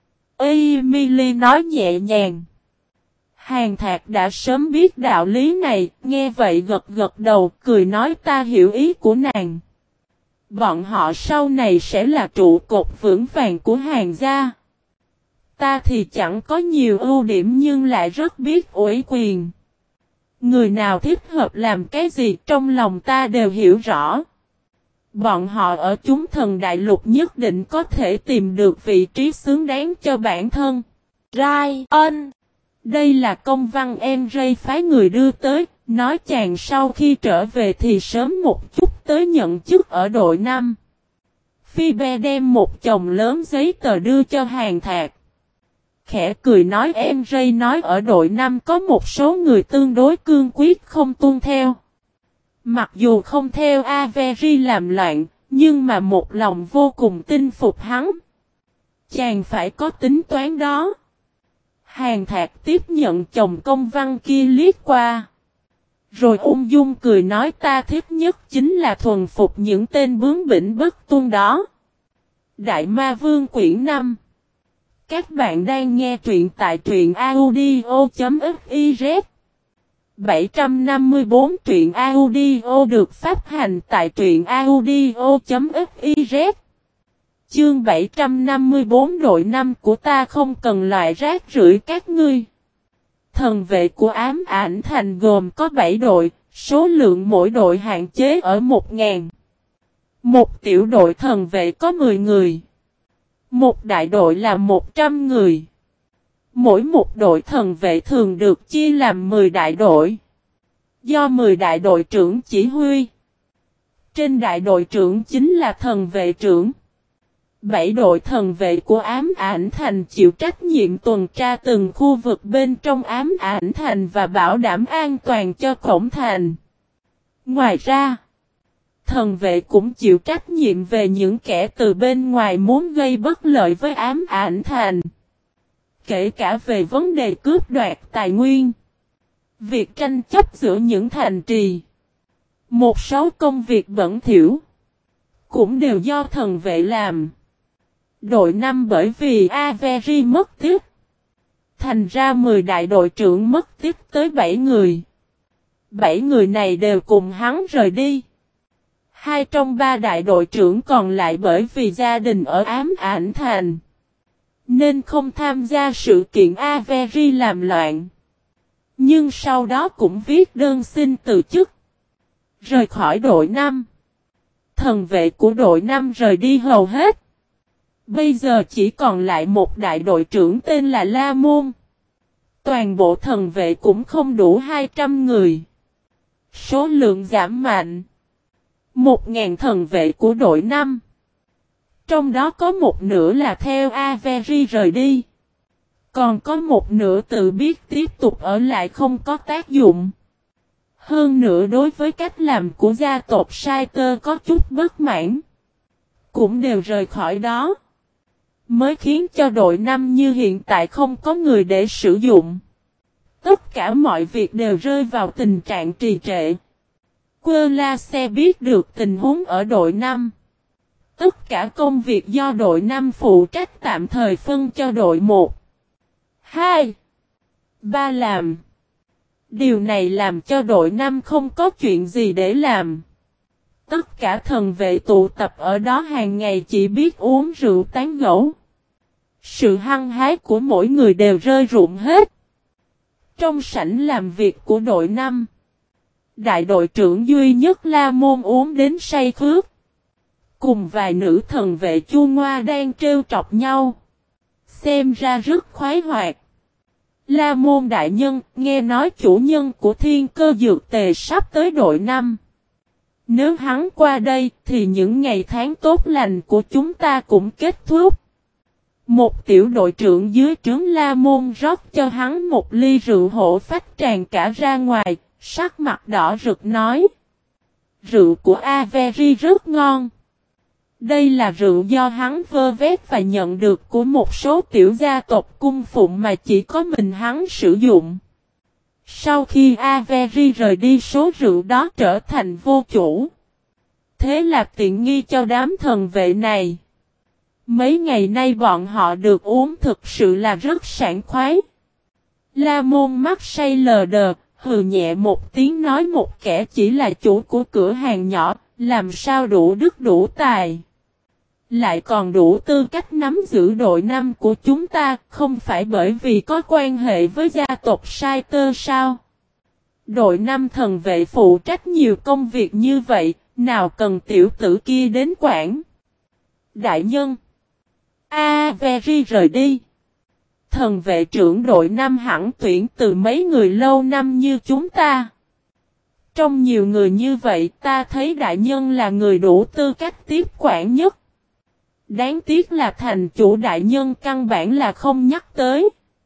Emily nói nhẹ nhàng. Hàn Thạc đã sớm biết đạo lý này, nghe vậy gật gật đầu, cười nói ta hiểu ý của nàng. Bọn họ sau này sẽ là trụ cột vững vàng của Hàn gia. Ta thì chẳng có nhiều ưu điểm nhưng lại rất biết ủy quyền. Người nào thích hợp làm cái gì trong lòng ta đều hiểu rõ. Bọn họ ở chúng thần đại lục nhất định có thể tìm được vị trí xứng đáng cho bản thân. Ryan, đây là công văn em Ray phái người đưa tới, nói chàng sau khi trở về thì sớm một chút tới nhận chức ở đội 5. Phoebe đem một chồng lớn giấy tờ đưa cho Hàn Thạc. Khẽ cười nói em Ray nói ở đội 5 có một số người tương đối cương quyết không tuân theo. Mặc dù không theo Avery làm loạn, nhưng mà một lòng vô cùng tin phục hắn. Chàng phải có tính toán đó. Hàn Thạc tiếp nhận chồng công văn kia liếc qua. Rồi ung dung cười nói ta thích nhất chính là thuần phục những tên bướng bỉnh bất tuân đó. Đại Ma Vương quyển 5. Các bạn đang nghe truyện tại truyện audio.fiz. 754 truyện audio được phát hành tại truyện audio.fiz. Chương 754 đội 5 của ta không cần loại rác rưởi các ngươi. Thần vệ của ám ảnh thành gồm có 7 đội, số lượng mỗi đội hạn chế ở 1000. Một tiểu đội thần vệ có 10 người. Một đại đội là 100 người. Mỗi một đội thần vệ thường được chia làm 10 đại đội. Do 10 đại đội trưởng chỉ huy. Trên đại đội trưởng chính là thần vệ trưởng. 7 đội thần vệ của ám ảnh thành chịu trách nhiệm tuần tra từng khu vực bên trong ám ảnh thành và bảo đảm an toàn cho cổng thành. Ngoài ra, thần vệ cũng chịu trách nhiệm về những kẻ từ bên ngoài muốn gây bất lợi với ám ảnh thành. Kể cả về vấn đề cướp đoạt tài nguyên, việc tranh chấp giữa những thành trì, một số công việc bẩn thỉu, cũng đều do thần vệ làm. Đội 5 bởi vì Avery mất tích, thành ra 10 đại đội trưởng mất tích tới 7 người. 7 người này đều cùng hắn rời đi. 2 trong 3 đại đội trưởng còn lại bởi vì gia đình ở ám ảnh thành. nên không tham gia sự kiện Avery làm loạn. Nhưng sau đó cũng viết đơn xin từ chức. Rời khỏi đội 5. Thần vệ của đội 5 rời đi hầu hết. Bây giờ chỉ còn lại một đại đội trưởng tên là La Môn. Toàn bộ thần vệ cũng không đủ 200 người. Số lượng giảm mạnh. 1.000 thần vệ của đội 5. Trong đó có một nửa là theo Avery rời đi. Còn có một nửa tự biết tiếp tục ở lại không có tác dụng. Hơn nữa đối với cách làm của gia tộc Saiter có chút bất mãn. Cũng đều rời khỏi đó. Mới khiến cho đội 5 như hiện tại không có người để sử dụng. Tất cả mọi việc đều rơi vào tình trạng trì trệ. Quơ-la-xe biết được tình huống ở đội 5. Tất cả công việc do đội 5 phụ trách tạm thời phân cho đội 1, 2, 3 làm. Điều này làm cho đội 5 không có chuyện gì để làm. Tất cả thần vệ tụ tập ở đó hàng ngày chỉ biết uống rượu tán gẫu. Sự hăng hái của mỗi người đều rơi rụng hết. Trong sảnh làm việc của đội 5, đại đội trưởng duy nhất La Môn uống đến say khướt. Cùng vài nữ thần vệ Chu Ngoa đang trêu trọc nhau. Xem ra rất khoái hoạt. La Môn đại nhân, nghe nói chủ nhân của Thiên Cơ Dược Tề sắp tới đội 5. Nếu hắn qua đây thì những ngày tháng tốt lành của chúng ta cũng kết thúc. Một tiểu đội trưởng dưới trướng La Môn rót cho hắn một ly rượu hổ phách tràn cả ra ngoài, sắc mặt đỏ rực nói. Rượu của Avery rất ngon. Đây là rượu do hắn vơ vét và nhận được của một số tiểu gia tộc cung phụng mà chỉ có mình hắn sử dụng. Sau khi Avery rời đi số rượu đó trở thành vô chủ. Thế là tiện nghi cho đám thần vệ này. Mấy ngày nay bọn họ được uống thực sự là rất sảng khoái. La Môn mắt say lờ đờ, hừ nhẹ một tiếng nói một kẻ chỉ là chủ của cửa hàng nhỏ, làm sao đủ đức đủ tài. Lại còn đủ tư cách nắm giữ đội 5 của chúng ta, không phải bởi vì có quan hệ với gia tộc Saiter sao? Đội 5 thần vệ phụ trách nhiều công việc như vậy, nào cần tiểu tử kia đến quản. Đại nhân Avery rời đi. Thần vệ trưởng đội 5 hẳn tuyển từ mấy người lâu năm như chúng ta. Trong nhiều người như vậy ta thấy đại nhân là người đủ tư cách tiếp quản nhất. Đáng tiếc là thành chủ đại nhân căn bản là không nhắc tới.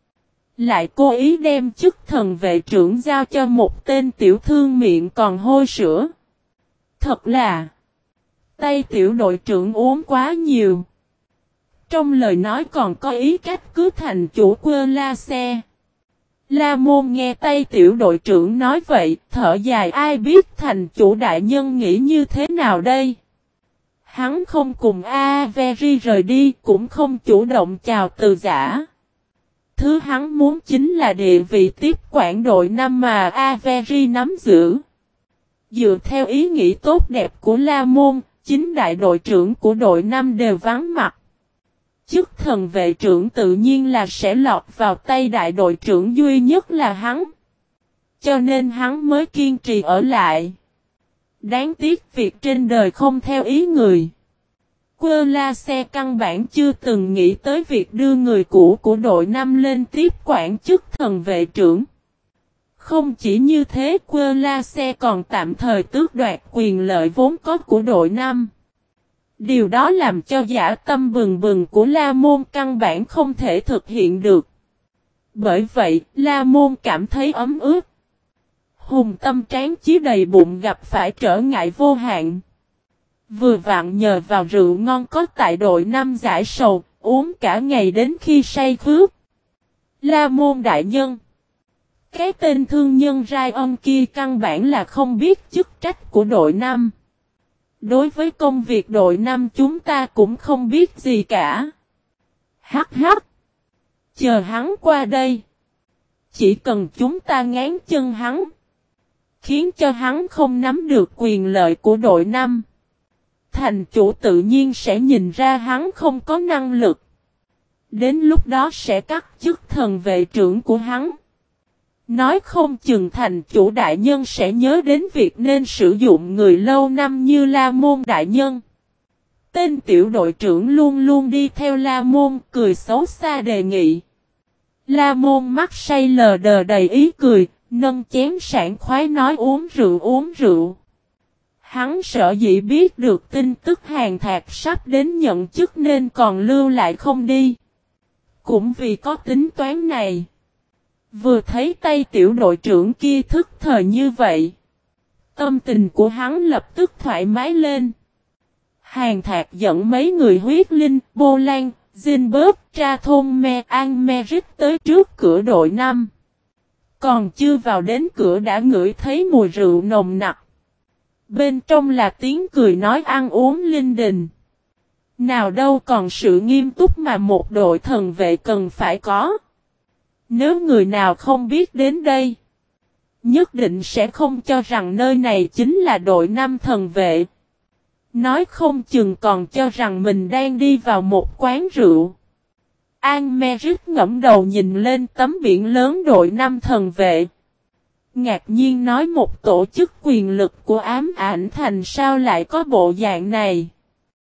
Lại cố ý đem chức thần vệ trưởng giao cho một tên tiểu thương miệng còn hôi sữa. Thật là tay tiểu đội trưởng uống quá nhiều. Trong lời nói còn có ý cách cứ thành chủ Quơ-la-xe. La Môn nghe tay tiểu đội trưởng nói vậy, thở dài ai biết thành chủ đại nhân nghĩ như thế nào đây. Hắn không cùng Avery rời đi, cũng không chủ động chào từ giả. Thứ hắn muốn chính là địa vị tiếp quản đội 5 mà Avery nắm giữ. Dựa theo ý nghĩ tốt đẹp của La Môn, chính đại đội trưởng của đội 5 đều vắng mặt. Chức thần vệ trưởng tự nhiên là sẽ lọt vào tay đại đội trưởng duy nhất là hắn. Cho nên hắn mới kiên trì ở lại. Đáng tiếc việc trên đời không theo ý người. Quơ-la-xe căn bản chưa từng nghĩ tới việc đưa người cũ của đội 5 lên tiếp quản chức thần vệ trưởng. Không chỉ như thế, Quơ-la-xe còn tạm thời tước đoạt quyền lợi vốn có của đội 5. Điều đó làm cho dã tâm bừng bừng của La Môn căn bản không thể thực hiện được. Bởi vậy, La Môn cảm thấy ấm ướt. Hùng tâm tráng chí đầy bụng gặp phải trở ngại vô hạn. Vừa vặn nhờ vào rượu ngon có tại đội 5 giải sầu, uống cả ngày đến khi say khướt. La Môn đại nhân. Cái tên thương nhân Rai Ân kia căn bản là không biết chức trách của đội 5. Đối với công việc đội 5 chúng ta cũng không biết gì cả. Hắc hắc. Chờ hắn qua đây. Chỉ cần chúng ta ngán chân hắn. Khiến cho hắn không nắm được quyền lợi của đội 5. Thành chủ tự nhiên sẽ nhìn ra hắn không có năng lực. Đến lúc đó sẽ cắt chức thần vệ trưởng của hắn. Nói không chừng thành chủ đại nhân sẽ nhớ đến việc nên sử dụng người lâu năm như La Môn đại nhân. Tên tiểu đội trưởng luôn luôn đi theo La Môn cười xấu xa đề nghị. La Môn mắt say lờ đờ đầy ý cười, nâng chén sảng khoái nói uống rượu uống rượu. Hắn sợ dĩ biết được tin tức Hàn Thạc sắp đến nhận chức nên còn lưu lại không đi. Cũng vì có tính toán này. Vừa thấy tay tiểu đội trưởng kia thức thời như vậy. Tâm tình của hắn lập tức thoải mái lên. Hàn Thạc dẫn mấy người huyết linh, Bô Lan, Zinberg, Tra Thôn Me An Merit tới trước cửa đội 5. Còn chưa vào đến cửa đã ngửi thấy mùi rượu nồng nặc. Bên trong là tiếng cười nói ăn uống linh đình. Nào đâu còn sự nghiêm túc mà một đội thần vệ cần phải có. Nếu người nào không biết đến đây, nhất định sẽ không cho rằng nơi này chính là đội 5 thần vệ. Nói không chừng còn cho rằng mình đang đi vào một quán rượu. An Merit ngẫm đầu nhìn lên tấm biển lớn đội 5 thần vệ. Ngạc nhiên nói một tổ chức quyền lực của ám ảnh thành sao lại có bộ dạng này.